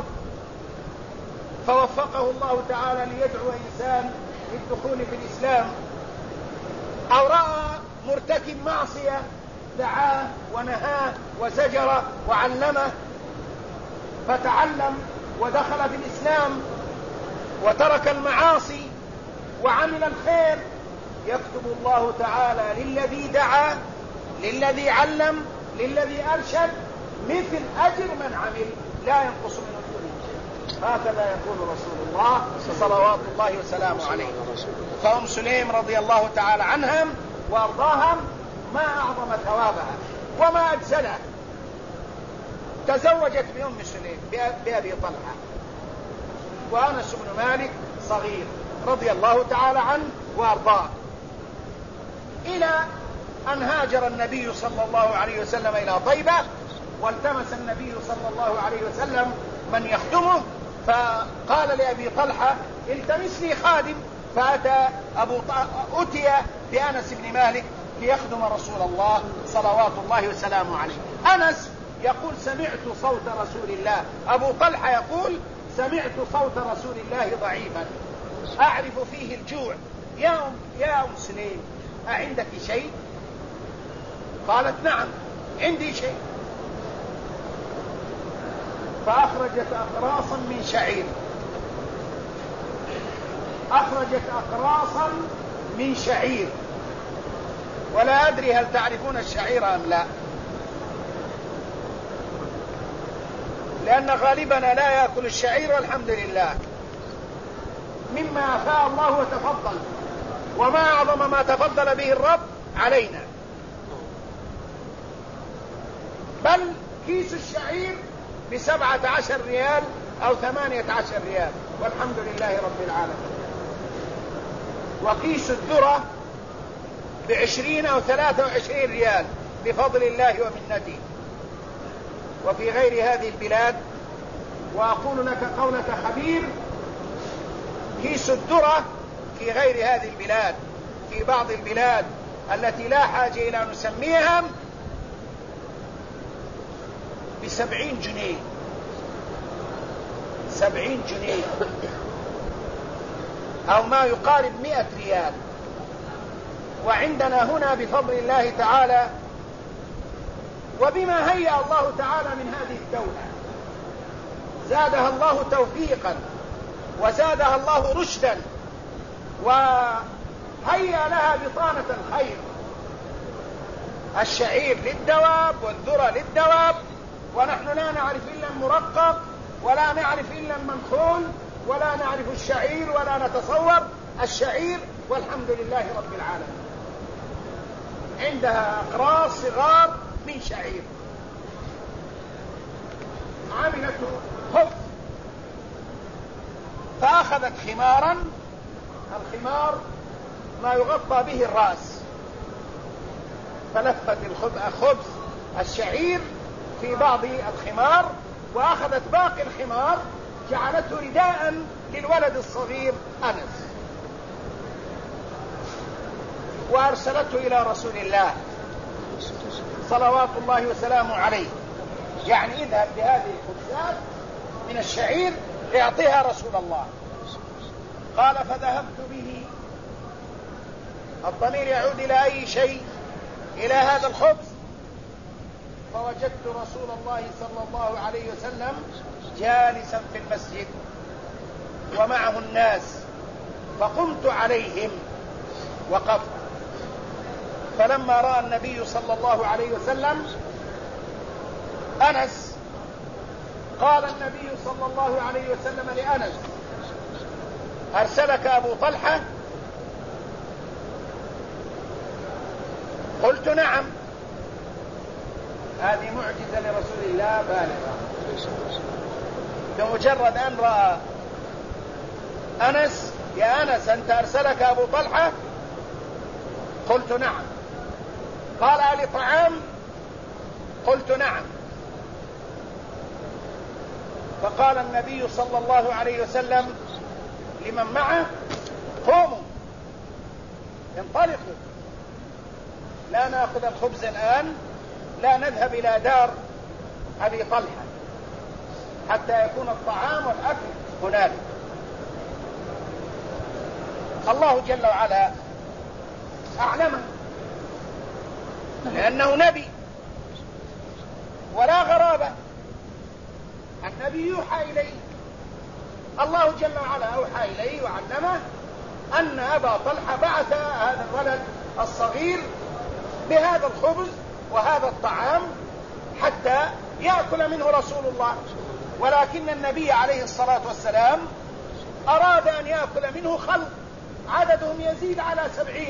فوفقه الله تعالى ليدعو إنسان للدخول في الإسلام، أو رأى مرتكب معصية دعاه ونهاه وزجره وعلمه فتعلم ودخل في الإسلام وترك المعاصي وعمل الخير، يكتب الله تعالى للذي دعا، للذي علم، للذي أرشد مثل أجر من عمل لا ينقص من أجوره شيء. هكذا يقول رسول الله صلوات الله وسلامه عليه. فأم سليم رضي الله تعالى عنها وأرضاها ما أعظم ثوابها وما أجزلها. تزوجت بأم سليم بأبي طلحة وأنس بن مالك صغير رضي الله تعالى عنه وأرضاه، إلى أن هاجر النبي صلى الله عليه وسلم إلى طيبة، والتمس النبي صلى الله عليه وسلم من يخدمه، فقال لأبي طلحة: التمس لي خادم. فأتى أتي بأنس بن مالك ليخدم رسول الله صلوات الله وسلامه عليه. أنس يقول: سمعت صوت رسول الله. أبو طلحة يقول: سمعت صوت رسول الله ضعيفا أعرف فيه الجوع. يا أم سليم، أعندك شيء؟ قالت: نعم عندي شيء. فأخرجت أقراصا من شعير، أخرجت أقراصا من شعير، ولا أدري هل تعرفون الشعير أم لا، لأن غالبنا لا يأكل الشعير والحمد لله، مما أفاء الله وتفضل، وما أعظم ما تفضل به الرب علينا. بل كيس الشعير ب17 ريال أو 18 ريال، والحمد لله رب العالمين. وكيس الذرة ب20 أو 23 ريال بفضل الله ومنته. وفي غير هذه البلاد، وأقول لك قولة خبير، كيس الذرة في غير هذه البلاد، في بعض البلاد التي لا حاجة إلى نسميها، ب70 جنيه، 70 جنيه أو ما يقارب 100 ريال. وعندنا هنا بفضل الله تعالى، وبما هيأ الله تعالى من هذه الدولة، زادها الله توفيقا وزادها الله رشدا وهيأ لها بطانة الخير. الشعير للدواب والذرة للدواب، ونحن لا نعرف إلا المرقق ولا نعرف إلا المنخول ولا نعرف الشعير ولا نتصور الشعير، والحمد لله رب العالمين. عندها أقراص صغار من شعير، عملته خبز، فأخذت خمارا، الخمار ما يغطى به الرأس، فلفت خبز الشعير في بعض الخمار، وأخذت باقي الخمار جعلته رداء للولد الصغير أنس، وأرسلته إلى رسول الله صلوات الله وسلامه عليه، يعني اذهب بهذه الخبزات من الشعير اعطيها رسول الله. قال فذهبت به، الضمير يعود إلى أي شيء؟ إلى هذا الخبز. فوجدت رسول الله صلى الله عليه وسلم جالسا في المسجد ومعه الناس، فقمت عليهم وقفت. فلما رأى النبي صلى الله عليه وسلم أنس، قال النبي صلى الله عليه وسلم لأنس: أرسلك أبو طلحة؟ قلت نعم. هذه معجزة لرسول الله بالغة. بمجرد أن رأى أنس: يا أنس أنت أرسلك أبو طلحة؟ قلت نعم. قال: ألي طعام؟ قلت نعم. فقال النبي صلى الله عليه وسلم لمن معه: قوموا انطلقوا، لا نأخذ الخبز الآن، لا نذهب إلى دار أبي طلحة حتى يكون الطعام والأكل هنالك. الله جل وعلا أعلمه، لأنه نبي ولا غرابة، النبي يوحى إليه، الله جل وعلا أوحى إليه وعلمه أن أبا طلحة بعث هذا الولد الصغير بهذا الخبز وهذا الطعام حتى يأكل منه رسول الله، ولكن النبي عليه الصلاة والسلام أراد أن يأكل منه خلق عددهم يزيد على 70.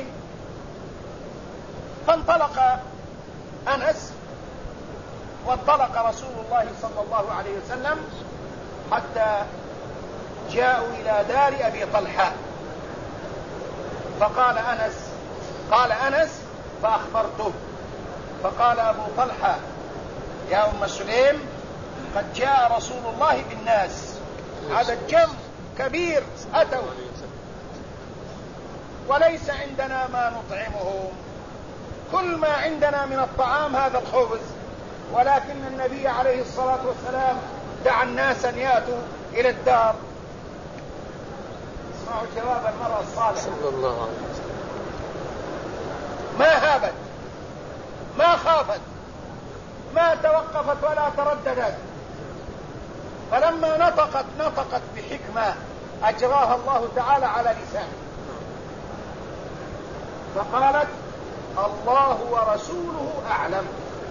فانطلق أنس وانطلق رسول الله صلى الله عليه وسلم حتى جاءوا إلى دار أبي طلحة. فقال أنس فأخبرته، فقال أبو طلحة: يا أم سليم، قد جاء رسول الله بالناس، عدد جم كبير أتوا، وليس عندنا ما نطعمهم، كل ما عندنا من الطعام هذا الخبز، ولكن النبي عليه الصلاة والسلام دعا الناس أن يأتوا إلى الدار. اسمعوا جواب المرأة الصالحة صلى الله عليه وسلم، ما هابت، ما خافت، ما توقفت ولا ترددت، فلما نطقت بحكمة أجراها الله تعالى على لسانه، فقالت: الله ورسوله أعلم،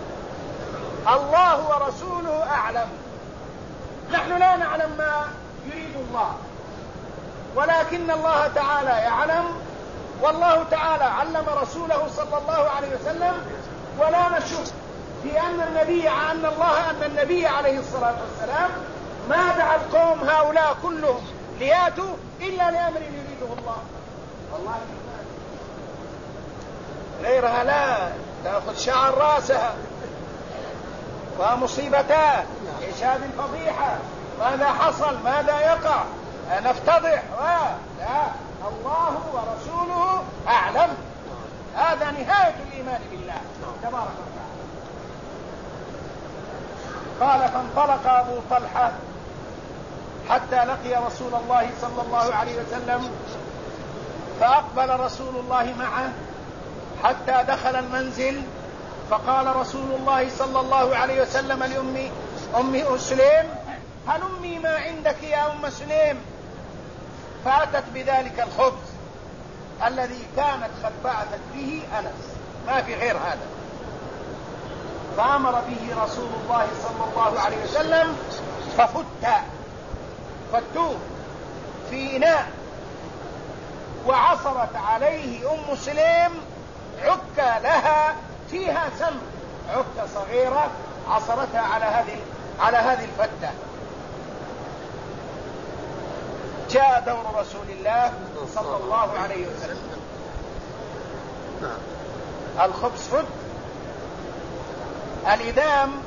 الله ورسوله أعلم. نحن لا نعلم ما يريد الله، ولكن الله تعالى يعلم، والله تعالى علم رسوله صلى الله عليه وسلم. ولا نشك في أن النبي عليه الصلاة والسلام ما دعا القوم هؤلاء كلهم لياتوا إلا لأمر يريده الله. والله غيرها لا تأخذ شعر راسها ومصيبتان، إيش هذه الفضيحة، ماذا حصل، ماذا يقع، نفتضح، لا، الله ورسوله أعلم. هذا نهاية الإيمان بالله تبارك وتعالى. قال فانطلق أبو طلحة حتى لقي رسول الله صلى الله عليه وسلم، فأقبل رسول الله معه حتى دخل المنزل، فقال رسول الله صلى الله عليه وسلم لأم سليم: هلمي ما عندك يا أم سليم. فأتت بذلك الخبز الذي كانت قد بعثت به أنس، ما في غير هذا. فأمر به رسول الله صلى الله عليه وسلم فتوه في إناء، وعصرت عليه أم سليم عكة لها فيها سم، عكة صغيرة عصرتها على هذه الفتة. جاء دور رسول الله صلى الله عليه وسلم. الخبز فد، الإدام